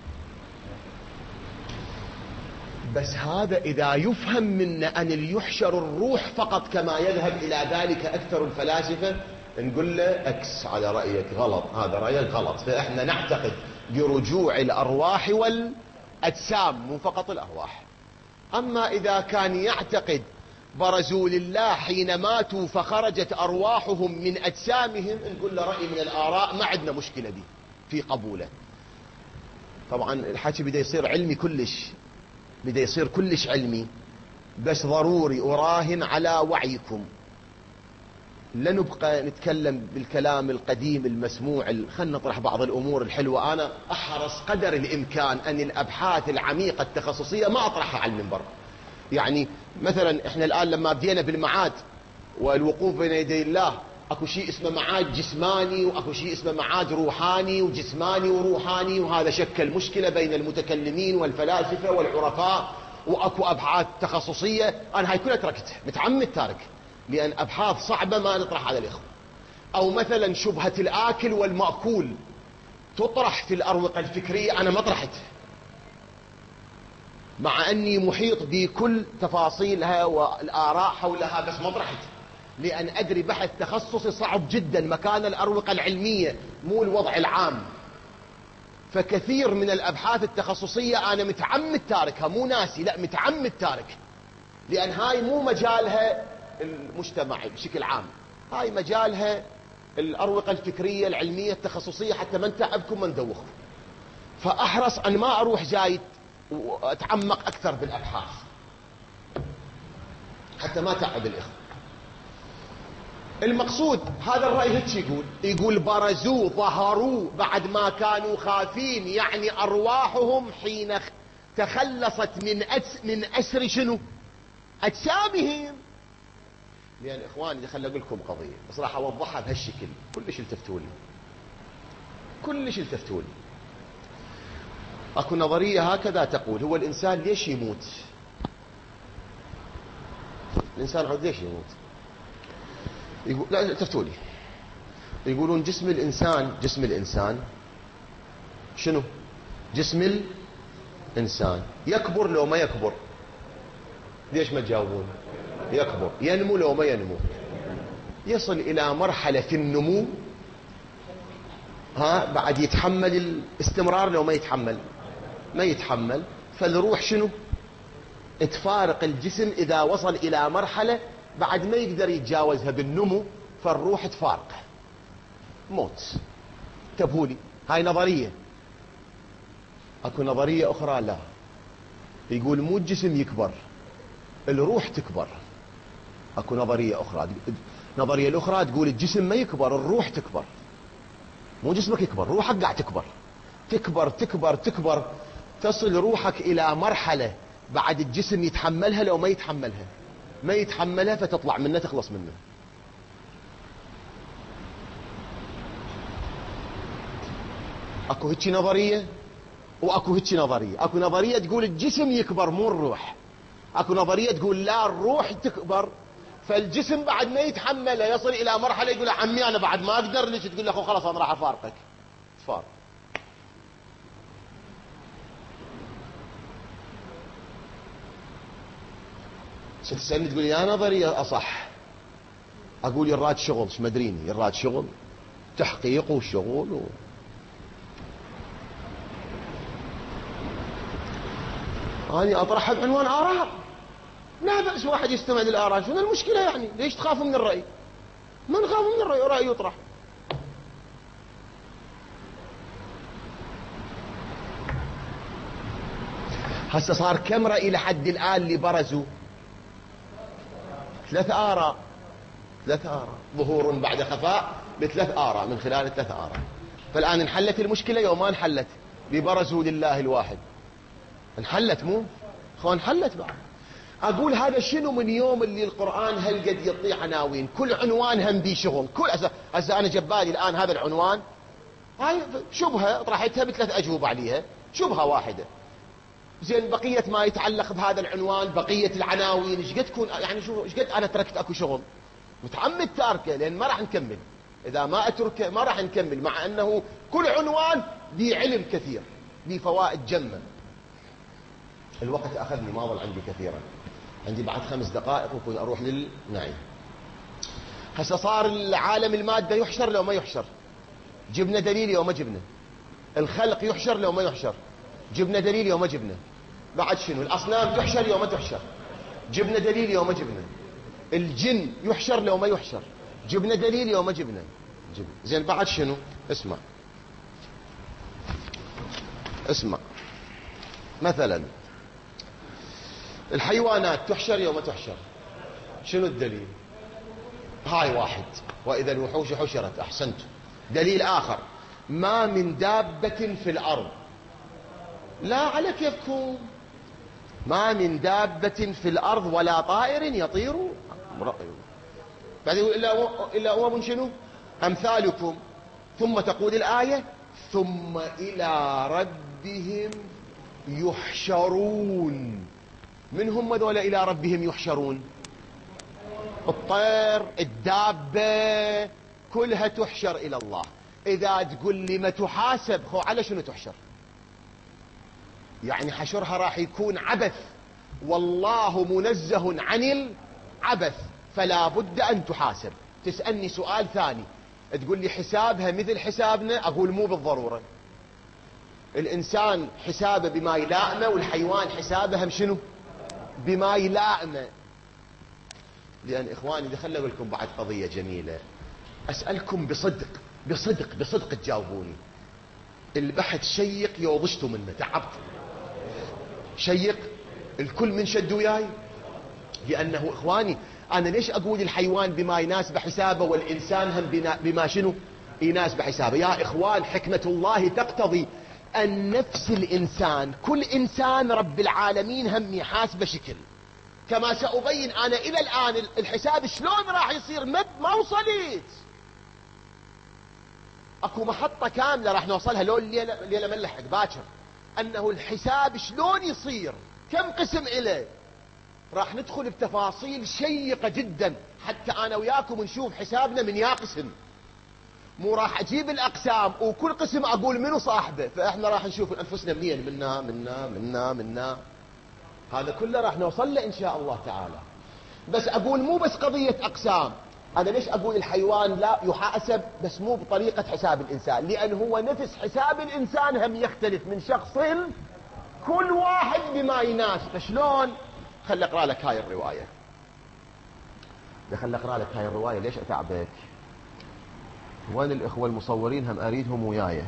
بس هذا إذا يفهم منا أن يحشر الروح فقط كما يذهب إلى ذلك أكثر الفلاسفة، نقول له أكس على رأيك، غلط، هذا رأيك غلط. فإحنا نعتقد برجوع الأرواح والأجسام مو فقط الأرواح. أما إذا كان يعتقد برزوا لله حين ماتوا فخرجت أرواحهم من أجسامهم، نقول له رأي من الآراء، ما عندنا مشكلة دي في قبوله. طبعا الحكي بدأ يصير علمي كلش، بدأ يصير كلش علمي، بس ضروري أراهن على وعيكم. لا نبقى نتكلم بالكلام القديم المسموع، خلنا نطرح بعض الأمور الحلوة. أنا أحرص قدر الإمكان أن الأبحاث العميقة التخصصية ما أطرحها على المنبر. يعني مثلا إحنا الآن لما بدينا بالمعاد والوقوف بين يدي الله، أكو شيء اسمه معاد جسماني، وأكو شيء اسمه معاد روحاني، وجسماني وروحاني، وهذا شكل مشكلة بين المتكلمين والفلاسفة والعرفاء، وأكو أبحاث تخصصية. أنا هاي كلها تركتها، متعمد تارك، لأن أبحاث صعبة ما نطرح على الإخوة. أو مثلا شبهة الآكل والمأكول تطرح في الأروقة الفكرية، أنا ما طرحتها، مع أني محيط بكل تفاصيلها والآراء حولها، بس ما طرحتها، لأن أدري بحث تخصصي صعب جدا، مكان الأروقة العلمية مو الوضع العام. فكثير من الأبحاث التخصصية أنا متعمد تاركها، مو ناسي، لا متعمد تارك، لأن هاي مو مجالها المجتمعي بشكل عام، هاي مجالها الأروقة الفكرية العلمية التخصصية، حتى ما نتعبكم ما ندوخكم. فأحرص أن ما أروح جاي وأتعمق أكثر بالأبحاث حتى ما تعب الإخوة. المقصود هذا الرأي هيك يقول برزوا ظهروا بعد ما كانوا خافين، يعني أرواحهم حين تخلصت من أسر شنو؟ أجسامهم. لأن إخواني خلي أقول لكم قضية، بس راح أوضحها بهالشكل، كلش التفتوا لي، كلش التفتوا لي. أكو نظرية هكذا تقول: هو الإنسان ليش يموت؟ الإنسان عود ليش يموت؟ يقول لا التفتوا لي، يقولون جسم الإنسان شنو؟ جسم الإنسان يكبر لو ما يكبر؟ ليش ما تجاوبون؟ يكبر. ينمو لو ما ينمو؟ يصل إلى مرحلة في النمو، بعد يتحمل الاستمرار لو ما يتحمل؟ ما يتحمل. فالروح شنو؟ تفارق الجسم إذا وصل إلى مرحلة بعد ما يقدر يتجاوزها بالنمو، فالروح تفارقه، موت. انتبهولي، هاي نظرية. اكو نظرية اخرى لا، يقول مو الجسم يكبر، الروح تكبر. اكو نظرية اخرى، النظرية الاخرى تقول الجسم ما يكبر، الروح تكبر. مو جسمك يكبر، روحك قاعد تكبر، تكبر تكبر تكبر، تصل روحك الى مرحلة بعد الجسم يتحملها لو ما يتحملها، ما يتحملها فتطلع منه، تخلص منه. اكو هيك نظرية واكو هيك نظرية. اكو نظرية تقول الجسم يكبر مو الروح، اكو نظرية تقول لا الروح تكبر، فالجسم بعد ما يتحمله يصل الى مرحلة يقول عمي انا بعد ما اقدر، ليش تقول له اخو خلاص انا راح افارقك، تفارق. ستسألني تقول يا نظرية اصح، اقول يراد شغل، ما ادريني يراد شغل تحقيق وشغل أنا أطرحها بعنوان آراء، لا بأس واحد يستمع للآراء، شنو المشكلة يعني؟ ليش تخافوا من الرأي؟ ما نخاف من الرأي، رأي يطرح. هسه صار كم رأي لحد الآن اللي برزوا؟ 3 آراء. 3 آراء، ظهور بعد خفاء ب3 آراء من خلال 3 آراء. فالآن انحلت المشكلة يوم ما انحلت ببرزوا لله الواحد؟ انحلت مو؟ انحلت بعد. أقول هذا شنو من يوم اللي القرآن هل قد يعطي عناوين، كل عنوان هم بي شغل. كل هسه أنا جبالي الآن هذا العنوان، هاي شبهة طرحتها ب3 أجوبة عليها، شبهة واحدة. زين بقية ما يتعلق بهذا العنوان، بقية العناوين ايش قد تكون، يعني شو ايش قد أنا تركت أكو شغل متعمد تاركه، لأن ما راح نكمل إذا ما أتركه، ما راح نكمل، مع أنه كل عنوان ذي علم كثير، ذي فوائد جمة. الوقت أخذني، ما ظل عندي كثيرا، عندي بعد 5 دقائق وكون أروح للنعيم. هسه صار العالم المادة يحشر لو ما يحشر؟ جبنا دليل لو ما جبنا. الخلق يحشر لو ما يحشر؟ جبنا دليل لو ما جبنا. بعد شنو؟ الأصنام تحشر لو ما تحشر؟ جبنا دليل لو ما جبنا. الجن يحشر لو ما يحشر؟ جبنا دليل لو ما جبنا. زين بعد شنو؟ اسمع مثلا الحيوانات تحشر يوم تحشر؟ شنو الدليل؟ هاي واحد، وإذا الوحوش حشرت. أحسنت. دليل آخر، ما من دابة في الأرض، لا على كيفكم، ما من دابة في الأرض ولا طائر يطير بعد إلا هو من شنو؟ أمثالكم. ثم تقول الآية ثم إلى ربهم يحشرون. من هم ذولا إلى ربهم يحشرون؟ الطير، الدابة، كلها تحشر إلى الله. إذا تقول لي ما تحاسب، خو على شنو تحشر؟ يعني حشرها راح يكون عبث، والله منزه عن العبث، فلا بد أن تحاسب. تسألني سؤال ثاني، تقول لي حسابها مثل حسابنا، أقول مو بالضرورة. الإنسان حسابه بما يلائمه، والحيوان حسابها شنو؟ بما يلائمه. لأن إخواني دخل أقول لكم بعد قضية جميلة، أسألكم بصدق تجاوبوني. البحث شيق يوضشتوا منه، تعبت شيق، الكل من شد وياي. لأنه إخواني أنا ليش أقول الحيوان بما يناسب حسابه والإنسان هم بما شنو يناسب حسابه؟ يا إخوان حكمة الله تقتضي أن نفس الإنسان، كل إنسان رب العالمين هم يحاسب شكل. كما سأبين أنا إلى الآن الحساب شلون راح يصير، ما وصلت. أكو محطة كاملة راح نوصلها، لو الليلة ملحق باكر، أنه الحساب شلون يصير، كم قسم إله، راح ندخل بتفاصيل شيقة جدا حتى أنا وياكم نشوف حسابنا من يا قسم. مو راح أجيب الأقسام وكل قسم أقول منو صاحبه، فإحنا راح نشوف أنفسنا منين، منا. هذا كله راح نوصل له إن شاء الله تعالى. بس أقول مو بس قضية أقسام. أنا ليش أقول الحيوان لا يحاسب، بس مو بطريقة حساب الإنسان؟ لأن هو نفس حساب الإنسان هم يختلف من شخص، كل واحد بما يناسب. شلون؟ خل أقرأ لك هاي الرواية. ليش أتعبك؟ وين الإخوة المصورين؟ هم أريدهم وياي.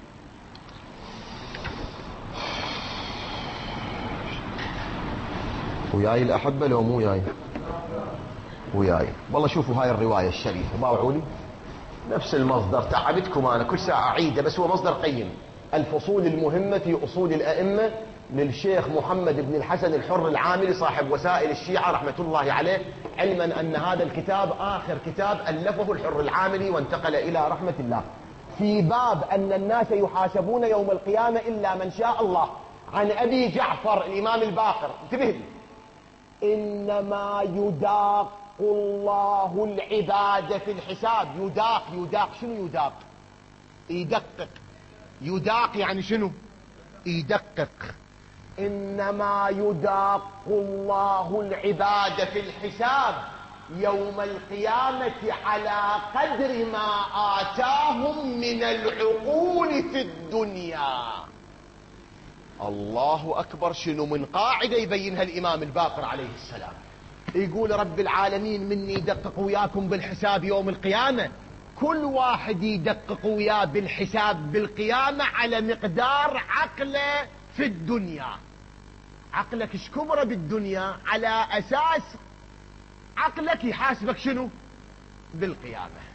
وياي الأحبة لو مو وياي؟ والله شوفوا هاي الرواية الشريفة، باوعوني نفس المصدر، تعبتكم أنا كل ساعة أعيده، بس هو مصدر قيم. الفصول المهمة في أصول الأئمة للشيخ محمد بن الحسن الحر العاملي صاحب وسائل الشيعة رحمة الله عليه، علما أن هذا الكتاب آخر كتاب ألفه الحر العاملي وانتقل إلى رحمة الله، في باب أن الناس يحاسبون يوم القيامة إلا من شاء الله، عن أبي جعفر الإمام الباقر. انتبه لي، إنما يداق الله العباد في الحساب. يداق شنو يداق؟ يدقق. يداق يعني شنو؟ يدقق. إنما يداق الله العباد في الحساب يوم القيامة على قدر ما آتاهم من العقول في الدنيا. الله أكبر. شنو من قاعدة يبينها الإمام الباقر عليه السلام، يقول رب العالمين مني يدقق وياكم بالحساب يوم القيامة، كل واحد يدقق وياه بالحساب بالقيامة على مقدار عقله في الدنيا. عقلك شكمره بالدنيا على أساس عقلك يحاسبك شنو بالقيامة.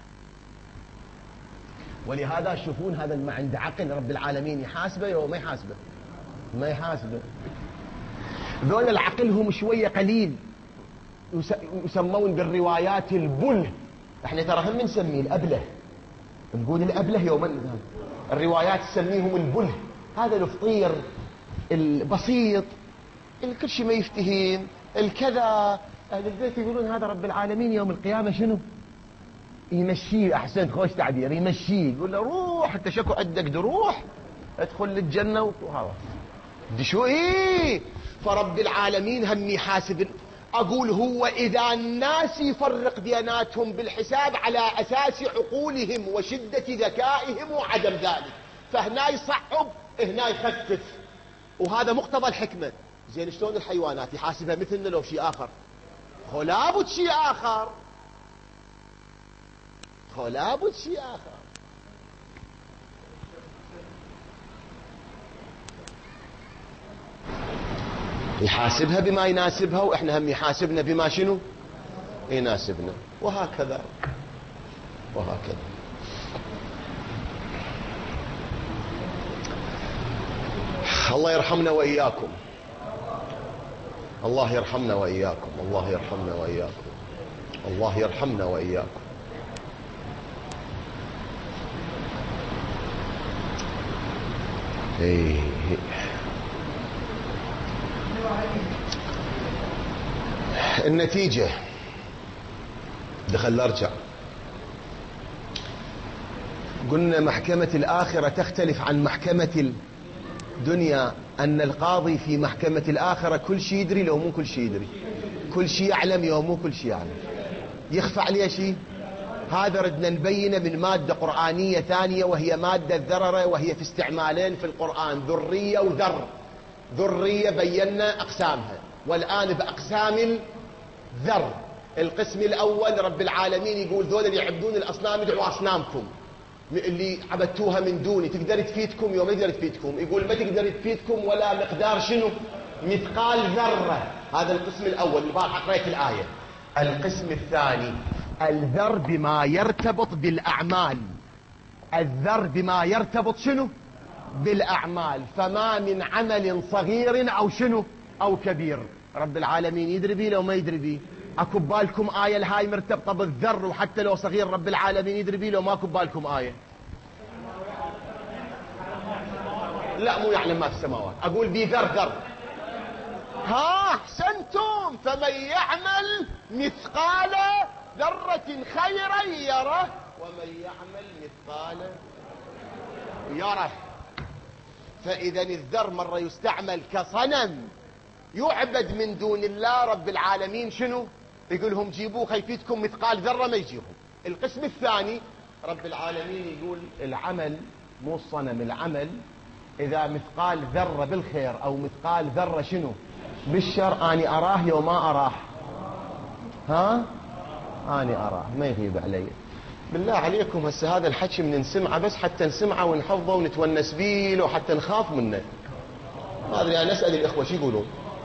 ولهذا تشوفون هذا ما عنده عقل رب العالمين يحاسبه أو ما يحاسبه؟ ما يحاسبه. ذول العقل هم شوية قليل يسمون بالروايات البله. احنا ترى هم نسميه الأبله، نقول الأبله يوما، الروايات تسميهم البله. هذا الفطير البسيط الكل شيء ما يفتهم الكذا. أهل البيت يقولون هذا رب العالمين يوم القيامة شنو يمشيه. أحسنت، خوش تعبير، يمشيه، يقول له روح انت شكو عندك روح ادخل للجنة وهذا دي شو ايه. فرب العالمين هم يحاسب. اقول هو اذا الناس يفرق بيناتهم بالحساب على اساس عقولهم وشدة ذكائهم وعدم ذلك، فهنا يصعب هنا يخفف، وهذا مقتضى الحكمة. زين شلون الحيوانات يحاسبها مثلنا لو شيء اخر؟ خو لابد شيء اخر، خو لابد شيء اخر. يحاسبها بما يناسبها، واحنا هم يحاسبنا بما شنو يناسبنا، وهكذا وهكذا. الله يرحمنا وإياكم، الله يرحمنا وإياكم، الله يرحمنا وإياكم، الله يرحمنا وإياكم. إيه. النتيجة دخل ارجع. قلنا محكمة الآخرة تختلف عن محكمة الدنيا، أن القاضي في محكمة الآخرة كل شيء يدري لو مو كل شيء يدري، كل شيء يعلم لو مو كل شيء يعلم. يخفى عليه شيء؟ هذا ردنا نبينه من مادة قرآنية ثانية، وهي مادة الذررة، وهي في استعمالين في القرآن، ذرية وذر. ذرية بينا أقسامها، والآن بأقسام الذر. القسم الأول رب العالمين يقول ذول اللي يعبدون الأصنام ادعوا أصنامكم اللي عبدتوها من دوني تقدر تفيدكم يوم تقدر تفيدكم. يقول ما تقدر تفيدكم ولا مقدار شنو مثقال ذرة. هذا القسم الأول اللي قرأت الآية. القسم الثاني الذر بما يرتبط بالأعمال، الذر بما يرتبط شنو بالأعمال. فما من عمل صغير أو شنو أو كبير رب العالمين يدري بيه لو ما يدري بيه. اكو بالكم آية الهاي مرتبطة بالذر، وحتى لو صغير رب العالمين يدري بيه لو ما اكو بالكم آية؟ لا مو يعلم ما في السماوات، اقول بيه ذر ذر. ها احسنتم. فمن يعمل مثقال ذرة خيرا يره، ومن يعمل مثقال يره. فاذا الذر مرة يستعمل كصنم يعبد من دون الله، رب العالمين شنو يقول لهم جيبوه خيفيتكم مثقال ذرة ما يجيهم. القسم الثاني رب العالمين يقول العمل مو الصنم، العمل إذا مثقال ذرة بالخير أو مثقال ذرة شنو بالشر أني أراه يوم ما أراه. ها أني أراه ما يغيب علي. بالله عليكم هسه هذا الحكي من نسمعه بس حتى نسمعه ونحفظه ونتونس بيه وحتى نخاف منه. ما أدري أنا أسأل الإخوة شو يقولون.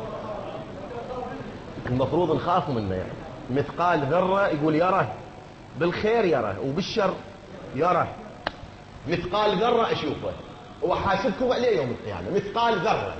المفروض نخاف منه يعني. مثقال ذرة يقول يره بالخير يره وبالشر يره. مثقال ذرة أشوفه وحاسبكم عليه يوم القيامة. مثقال ذرة.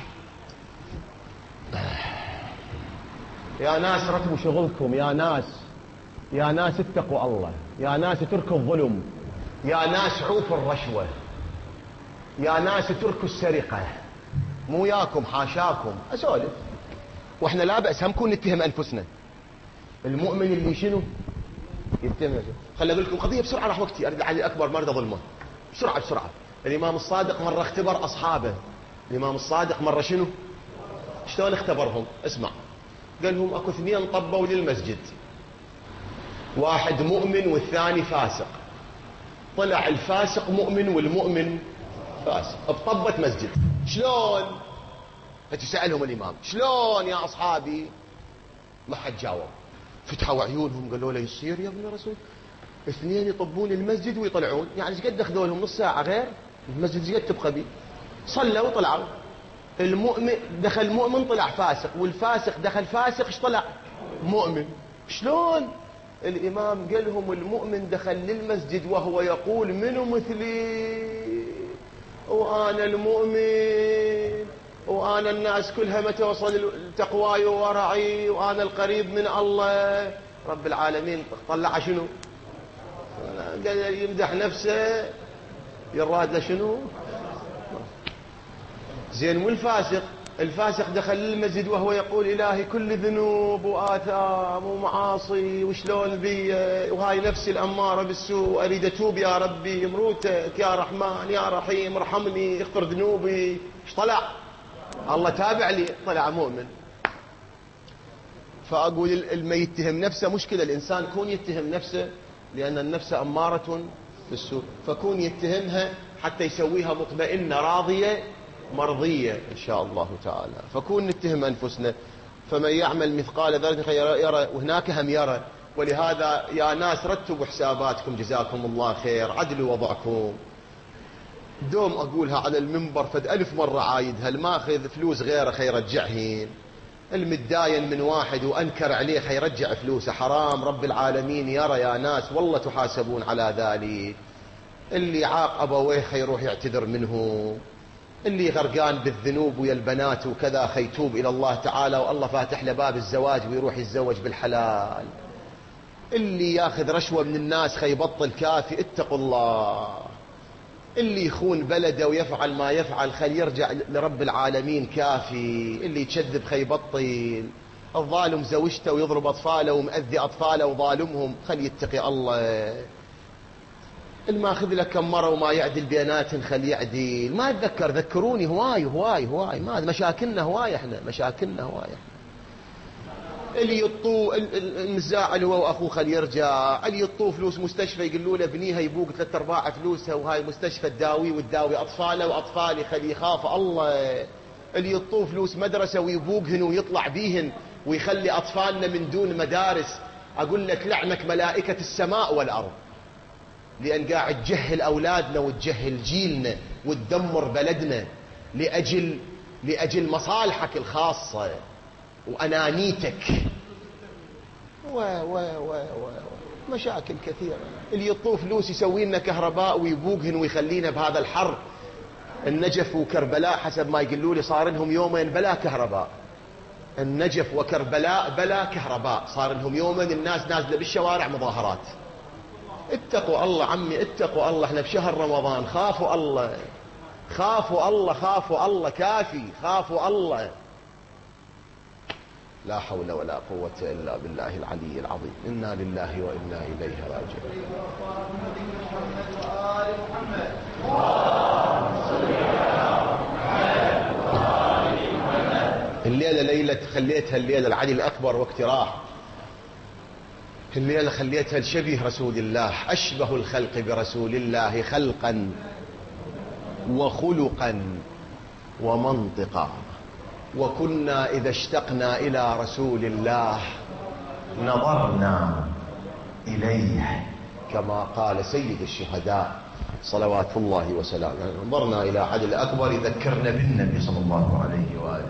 يا ناس رتبوا شغلكم، يا ناس، يا ناس اتقوا الله، يا ناس اتركوا الظلم، يا ناس عوفوا الرشوة، يا ناس اتركوا السرقة. مو ياكم حاشاكم أسولف، واحنا لا بأس هم نكون نتهم أنفسنا. المؤمن اللي شنو يتهم. خلي أقول لكم قضية بسرعة راح وقتي أرد علي الأكبر مرضى ظلمه. بسرعة بسرعة. الإمام الصادق مرة اختبر أصحابه. الإمام الصادق مرة شنو شلون اختبرهم؟ اسمع. قال لهم اكو اثنين طبوا للمسجد، واحد مؤمن والثاني فاسق. طلع الفاسق مؤمن والمؤمن فاسق بطبة مسجد. شلون؟ فتسألهم الإمام شلون يا أصحابي؟ ما حد جاوب. فتحوا عيونهم قالوا له يصير يا ابن الرسول اثنين يطبون المسجد ويطلعون؟ يعني ايش قد اخذوا لهم نص ساعة غير المسجد ايش قد تبقى بيه؟ صلوا وطلعوا. المؤمن دخل مؤمن طلع فاسق، والفاسق دخل فاسق ايش طلع؟ مؤمن. شلون؟ الإمام قال لهم المؤمن دخل للمسجد وهو يقول منو مثلي، وأنا المؤمن، وأنا الناس كلها متى وصل تقواي وورعي، وأنا القريب من الله رب العالمين. طلع شنو؟ قال يمدح نفسه، يراد شنو؟ زين. والفاسق، الفاسق دخل للمسجد وهو يقول إلهي كل ذنوب وآثام ومعاصي وشلون بي، وهاي نفسي الأمارة بالسوء، أريد أتوب يا ربي، مروتك يا رحمن يا رحيم ارحمني اغفر ذنوبي. ايش طلع؟ الله تابع لي، طلع مؤمن. فأقول اللي يتهم نفسه مشكلة. الإنسان كون يتهم نفسه لأن النفس أمارة بالسوء، فكون يتهمها حتى يسويها مطمئنة راضية مرضية إن شاء الله تعالى. فكون نتهم أنفسنا، فمن يعمل مثقال ذرة خيرا يرى، وهناك هم يرى. ولهذا يا ناس رتبوا حساباتكم جزاكم الله خير، عدلوا وضعكم. دوم أقولها على المنبر فد 1000 مرة عايدها، الماخذ فلوس غيره خيرجعهن، المتداين من واحد وأنكر عليه خيرجع فلوسه، حرام. رب العالمين يرى يا ناس، والله تحاسبون على ذلك. اللي عاق أبويه خيروح يعتذر منه، اللي غرقان بالذنوب ويا البنات وكذا خيتوب إلى الله تعالى، والله فاتح له باب الزواج ويروح يتزوج بالحلال. اللي ياخذ رشوة من الناس خيبطل كافي، اتقوا الله. اللي يخون بلده ويفعل ما يفعل خلي يرجع لرب العالمين كافي. اللي يكذب خيبطل. الظالم زوجته ويضرب أطفاله ومأذي أطفاله وظالمهم خلي يتقي الله. الماخذ له كم مرة وما يعدل بينات خلي يعدل. ما اتذكر، ذكروني هواي ما مشاكلنا هواي، احنا مشاكلنا هواي احنا. اللي يطو المزاعل هو واخوه خلي يرجع. اللي يطو فلوس مستشفى يقولوا له ابنيها يبوق 3/4 فلوسها، وهاي مستشفى تداوي وتداوي اطفاله واطفالي خلي يخاف الله. اللي يطو فلوس مدرسه ويبوقهن ويطلع بيهن ويخلي اطفالنا من دون مدارس، اقول لك لعنك ملائكه السماء والارض، لأن قاعد تجهل أولادنا وتجهل جيلنا وتدمر بلدنا لأجل مصالحك الخاصة وأنانيتك مشاكل كثيرة. اللي يطوف فلوس يسوي لنا كهرباء ويبوقهن ويخلينا بهذا الحر. النجف وكربلاء حسب ما يقولوا لي صار لهم يومين بلا كهرباء. النجف وكربلاء بلا كهرباء، صار لهم يومين الناس نازلة بالشوارع مظاهرات. اتقوا الله عمي، اتقوا الله، احنا بشهر رمضان. خافوا الله، خافوا الله، خافوا الله كافي، خافوا الله. لا حول ولا قوة إلا بالله العلي العظيم. إنا لله وإنا إليه راجعون. الليلة ليلة خليتها الليلة العلي الأكبر واقتراح. الليلة خليتها لشبيه رسول الله، أشبه الخلق برسول الله خلقا وخلقا ومنطقا. وكنا إذا اشتقنا إلى رسول الله نظرنا إليه، كما قال سيد الشهداء صلوات الله وسلامه، نظرنا إلى علي الأكبر يذكرنا بالنبي صلى الله عليه وآله.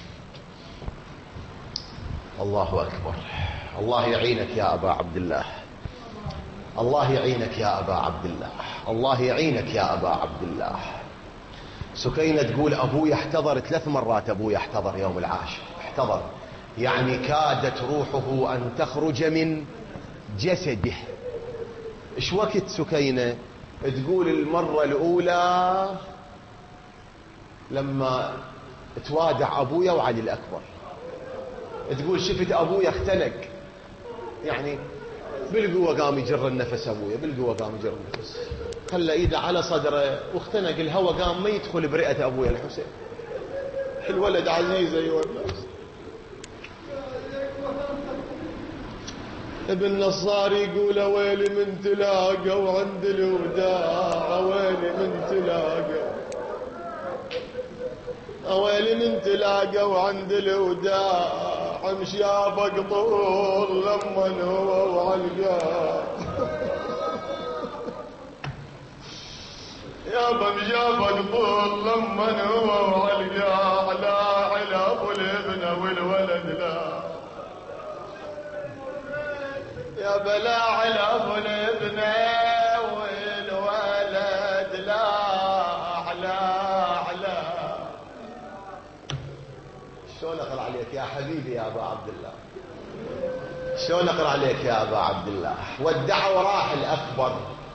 الله أكبر. الله يعينك يا أبا عبد الله، الله يعينك يا أبا عبد الله، الله يعينك يا أبا عبد الله. سكينة تقول أبوي احتضر 3 مرات، أبوي احتضر يوم العاشر، احتضر يعني كادت روحه أن تخرج من جسده. ايش وقت سكينة؟ تقول المرة الأولى لما توادع أبويا وعلي الأكبر، تقول شفت أبويا اختنق، يعني بالقوة قام يجر النفس، أبويا بالقوة قام يجر النفس، خلى إيده على صدره واختنق، الهواء قام ما يدخل برئة أبويا الحسين. الولد عزيز أيها الناس. ابن نصار يقول ويلي من تلاقى وعند الوداع، ويلي من تلاقى، ويلي من تلاقى وعند الوداع، مشيابك طول لمن هو وعلقاه. يابا مجابك طول لمن هو وعلقا على ابو الابن والولد لا يا بلا على ابو الابن والولد لا على شلون اقرا عليك يا حبيبي يا ابا عبد الله؟ شلون اقرا عليك يا ابا عبد الله؟ ودعوا راح الاكبر،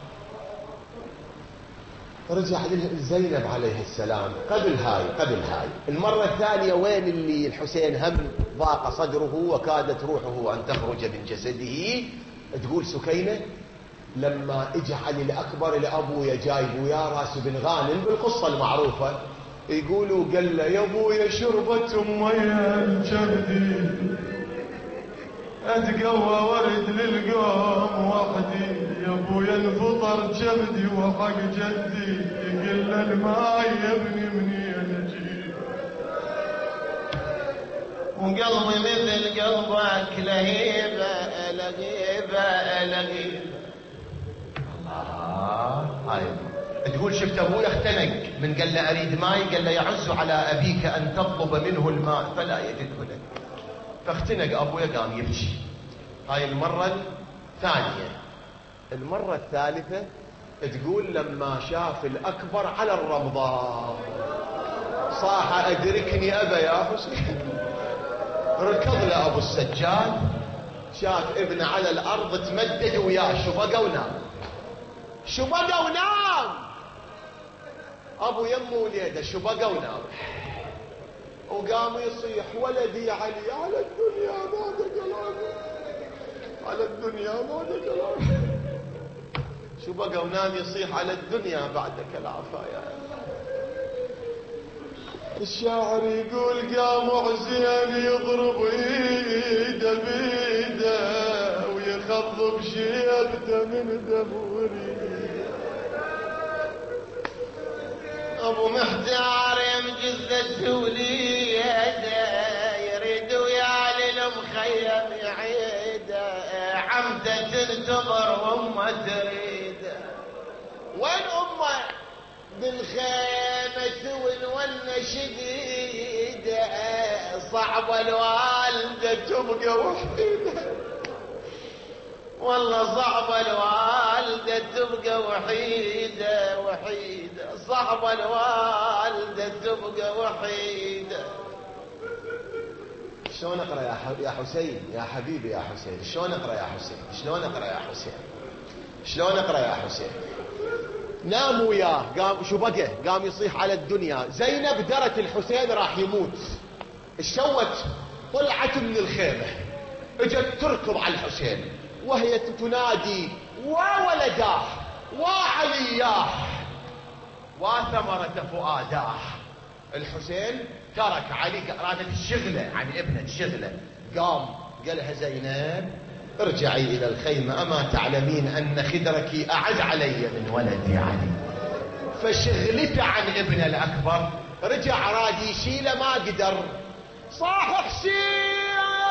رجع لزينب عليه السلام قبل هاي المرة الثانية. وين اللي الحسين هم ضاق صدره وكادت روحه أن تخرج من جسده؟ تقول سكينة لما اجى علي الأكبر لأبويا جايب ويا راس بن غانم بالقصة المعروفة، يقولوا قال له يا ابويا شربت أمي الجهدي اتقوى ورد للقوم وحدي، يا ابويا انفطر جبدي وحق جدي يقل الماي يبني منين اجيب، وقلبي مثل قلبك لهيبه لهيبه. هاي تقول شفت ابويا اختنق من قال له اريد ماي، قال له يعز على ابيك ان تطلب منه الماء فلا يجده لك، فاختنق ابويا قام يبكي. هاي المرة الثانية. المرة الثالثة تقول لما شاف الأكبر على الرمضاء صاح أدركني أبا يا حسين، ركض له أبو السجاد شاف ابنه على الأرض تمدد وياه شبقه ونام أبو يمه وليده شبقه ونام، وقام يصيح ولدي علي على الدنيا ما دقلاني على الدنيا ما دقلاني. شو بقى ونام يصيح على الدنيا بعدك العفايا. الشاعر يقول قام حسين يضرب ايده بيده ويخضب شيبته من دبوري، ابو محتار يمجز وليده يريد ويا للمخيم يعيده، عمده تنتظر وامه تريده. وين امه؟ بالخيمه والونه شديده، صعبه الوالده تبقى وحيده، والله صعبة الوالدة تبقى وحيدة صعبة الوالدة تبقى وحيدة. شلون اقرا يا حسين يا حبيبي يا حسين؟ شلون اقرا يا حسين؟ شلون اقرا يا حسين؟ شلون اقرا يا حسين؟ نام وياه قام شو بقى؟ قام يصيح على الدنيا. زينب درت الحسين راح يموت، الشوت طلعت من الخيمة اجت تركض على الحسين وهي تنادي وولداه وعلياه وثمرة فؤاداه. الحسين ترك علي رادت الشغلة عن ابنه الشغلة، قام قالها زينب ارجعي إلى الخيمة، أما تعلمين أن خدرك أعز علي من ولدي علي. فشغلته عن ابنه الأكبر رجع راد يشيله ما قدر، صاح حسين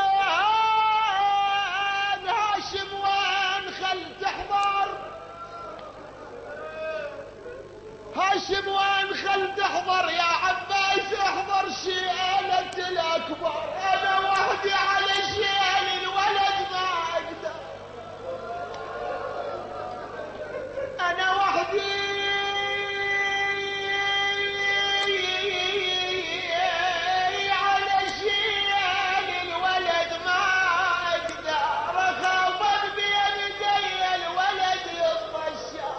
هاشم وين خل تحضر، هاشم وين خل تحضر، يا عباس احضر شيلة الأكبر، أنا وحدي على شيل الولد ما أقدر، أنا وحدي على شيل الولد ما أقدر، خاطر بيدي الولد يطشر،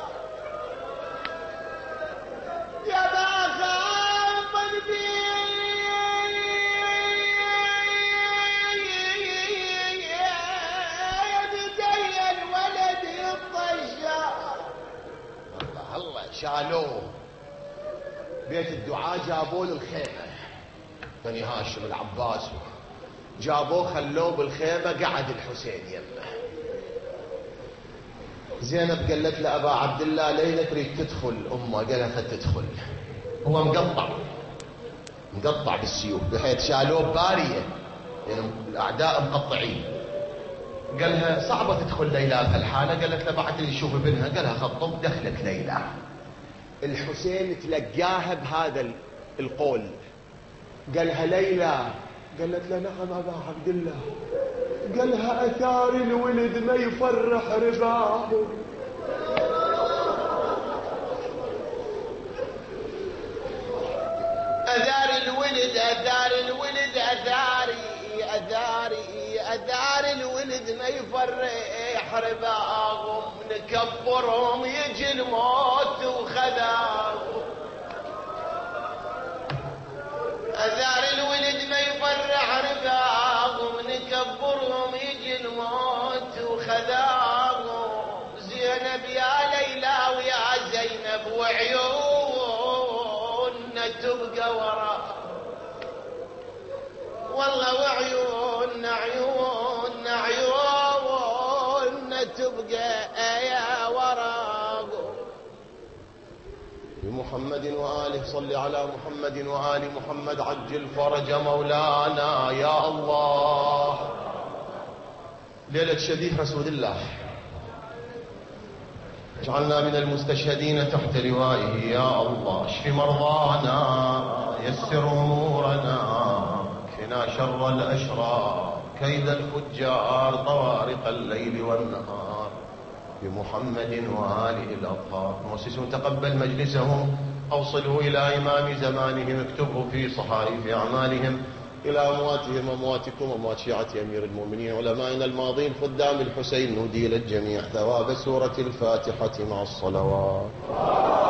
يا ما خاطر بيدي الولد يطشر. الله شالوه بيت الدعاء، جابوه للخيمة بني هاشم العباس، جابوه خلوه بالخيمة قعد الحسين يمه. زينب قالت له أبا عبد الله ليلة تريد تدخل أمه؟ قالها تدخل. هو مقطع بالسيوف بحيث شالوه بارية، يعني الأعداء مقطعين. قالها صعبة تدخل ليلى في الحالة، قالت له بعد اللي يشوف ابنها، قالها خطب دخلت ليلى. الحسين تلقاها بهذا القول. قالها ليلى، قالت له نعم أبا عبد الله. قالها أثار الولد ما يفرح رباه. أثار الولد أثار الولد أثار الولد ما يفرح رباهم، نكبرهم يجي الموت وخذاهم. أثار الولد ما يفرح رباهم، نكبرهم يجي الموت وخذاهم. زينب يا ليلى ويا زينب وعيوننا تبقى ورا، والله وعيوننا عيوننا عيوننا تبقى يا ورا. بمحمد وآله صل على محمد وآل محمد عجل فرج مولانا يا الله. ليلة شبيه رسول الله، اجعلنا من المستشهدين تحت لوائه يا الله. اشف مرضانا، يسر أمورنا، كنا شر الأشرار، كيد الفجار، طوارق الليل والنهار. بمحمد وآله الأطهار. مؤسسون تقبل مجلسهم، أوصله إلى إمام زمانهم، اكتبه في صحائف أعمالهم إلى أمواتهم أمواتكم أموات شيعة أمير المؤمنين علمائنا الماضين خدام الحسين. نودي للجميع ثواب سورة الفاتحة مع الصلوات.